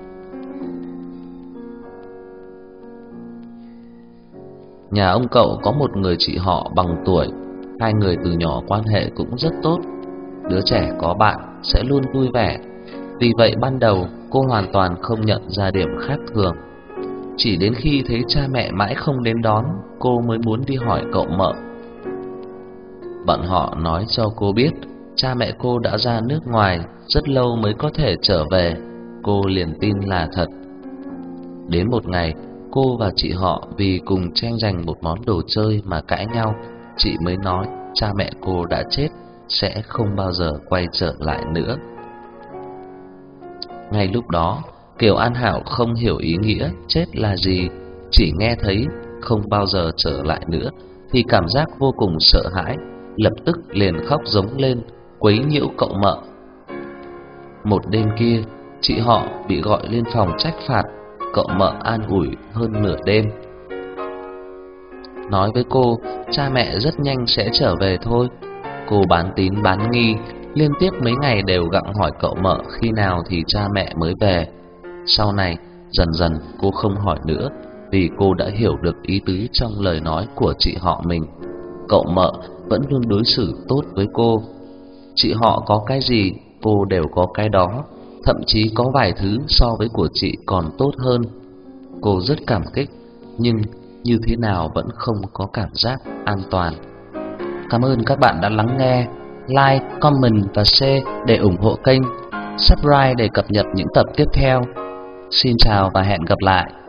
S1: Nhà ông cậu có một người chị họ bằng tuổi, hai người từ nhỏ quan hệ cũng rất tốt. Đứa trẻ có bạn sẽ luôn vui vẻ, vì vậy ban đầu cô hoàn toàn không nhận ra điểm khác thường. Chỉ đến khi thấy cha mẹ mãi không đến đón, cô mới muốn đi hỏi cậu mợ. Bọn họ nói cho cô biết cha mẹ cô đã ra nước ngoài rất lâu mới có thể trở về. Cô liền tin là thật. Đến một ngày, cô và chị họ vì cùng tranh giành một món đồ chơi mà cãi nhau, chị mới nói cha mẹ cô đã chết, sẽ không bao giờ quay trở lại nữa. Ngay lúc đó, Kiều An Hảo không hiểu ý nghĩa chết là gì, chỉ nghe thấy không bao giờ trở lại nữa thì cảm giác vô cùng sợ hãi, lập tức liền khóc giống lên, quấy nhiễu cậu mợ. Một đêm kia, chị họ bị gọi lên phòng trách phạt, cậu mợ an ủi hơn nửa đêm, nói với cô cha mẹ rất nhanh sẽ trở về thôi. Cô bán tín bán nghi, liên tiếp mấy ngày đều gặng hỏi cậu mợ khi nào thì cha mẹ mới về. Sau này dần dần cô không hỏi nữa, vì cô đã hiểu được ý tứ trong lời nói của chị họ mình. Cậu mợ vẫn luôn đối xử tốt với cô. Chị họ có cái gì, cô đều có cái đó, thậm chí có vài thứ so với của chị còn tốt hơn. Cô rất cảm kích, nhưng như thế nào vẫn không có cảm giác an toàn. Cảm ơn các bạn đã lắng nghe. Like, comment và share để ủng hộ kênh. Subscribe để cập nhật những tập tiếp theo. Xin chào và hẹn gặp lại.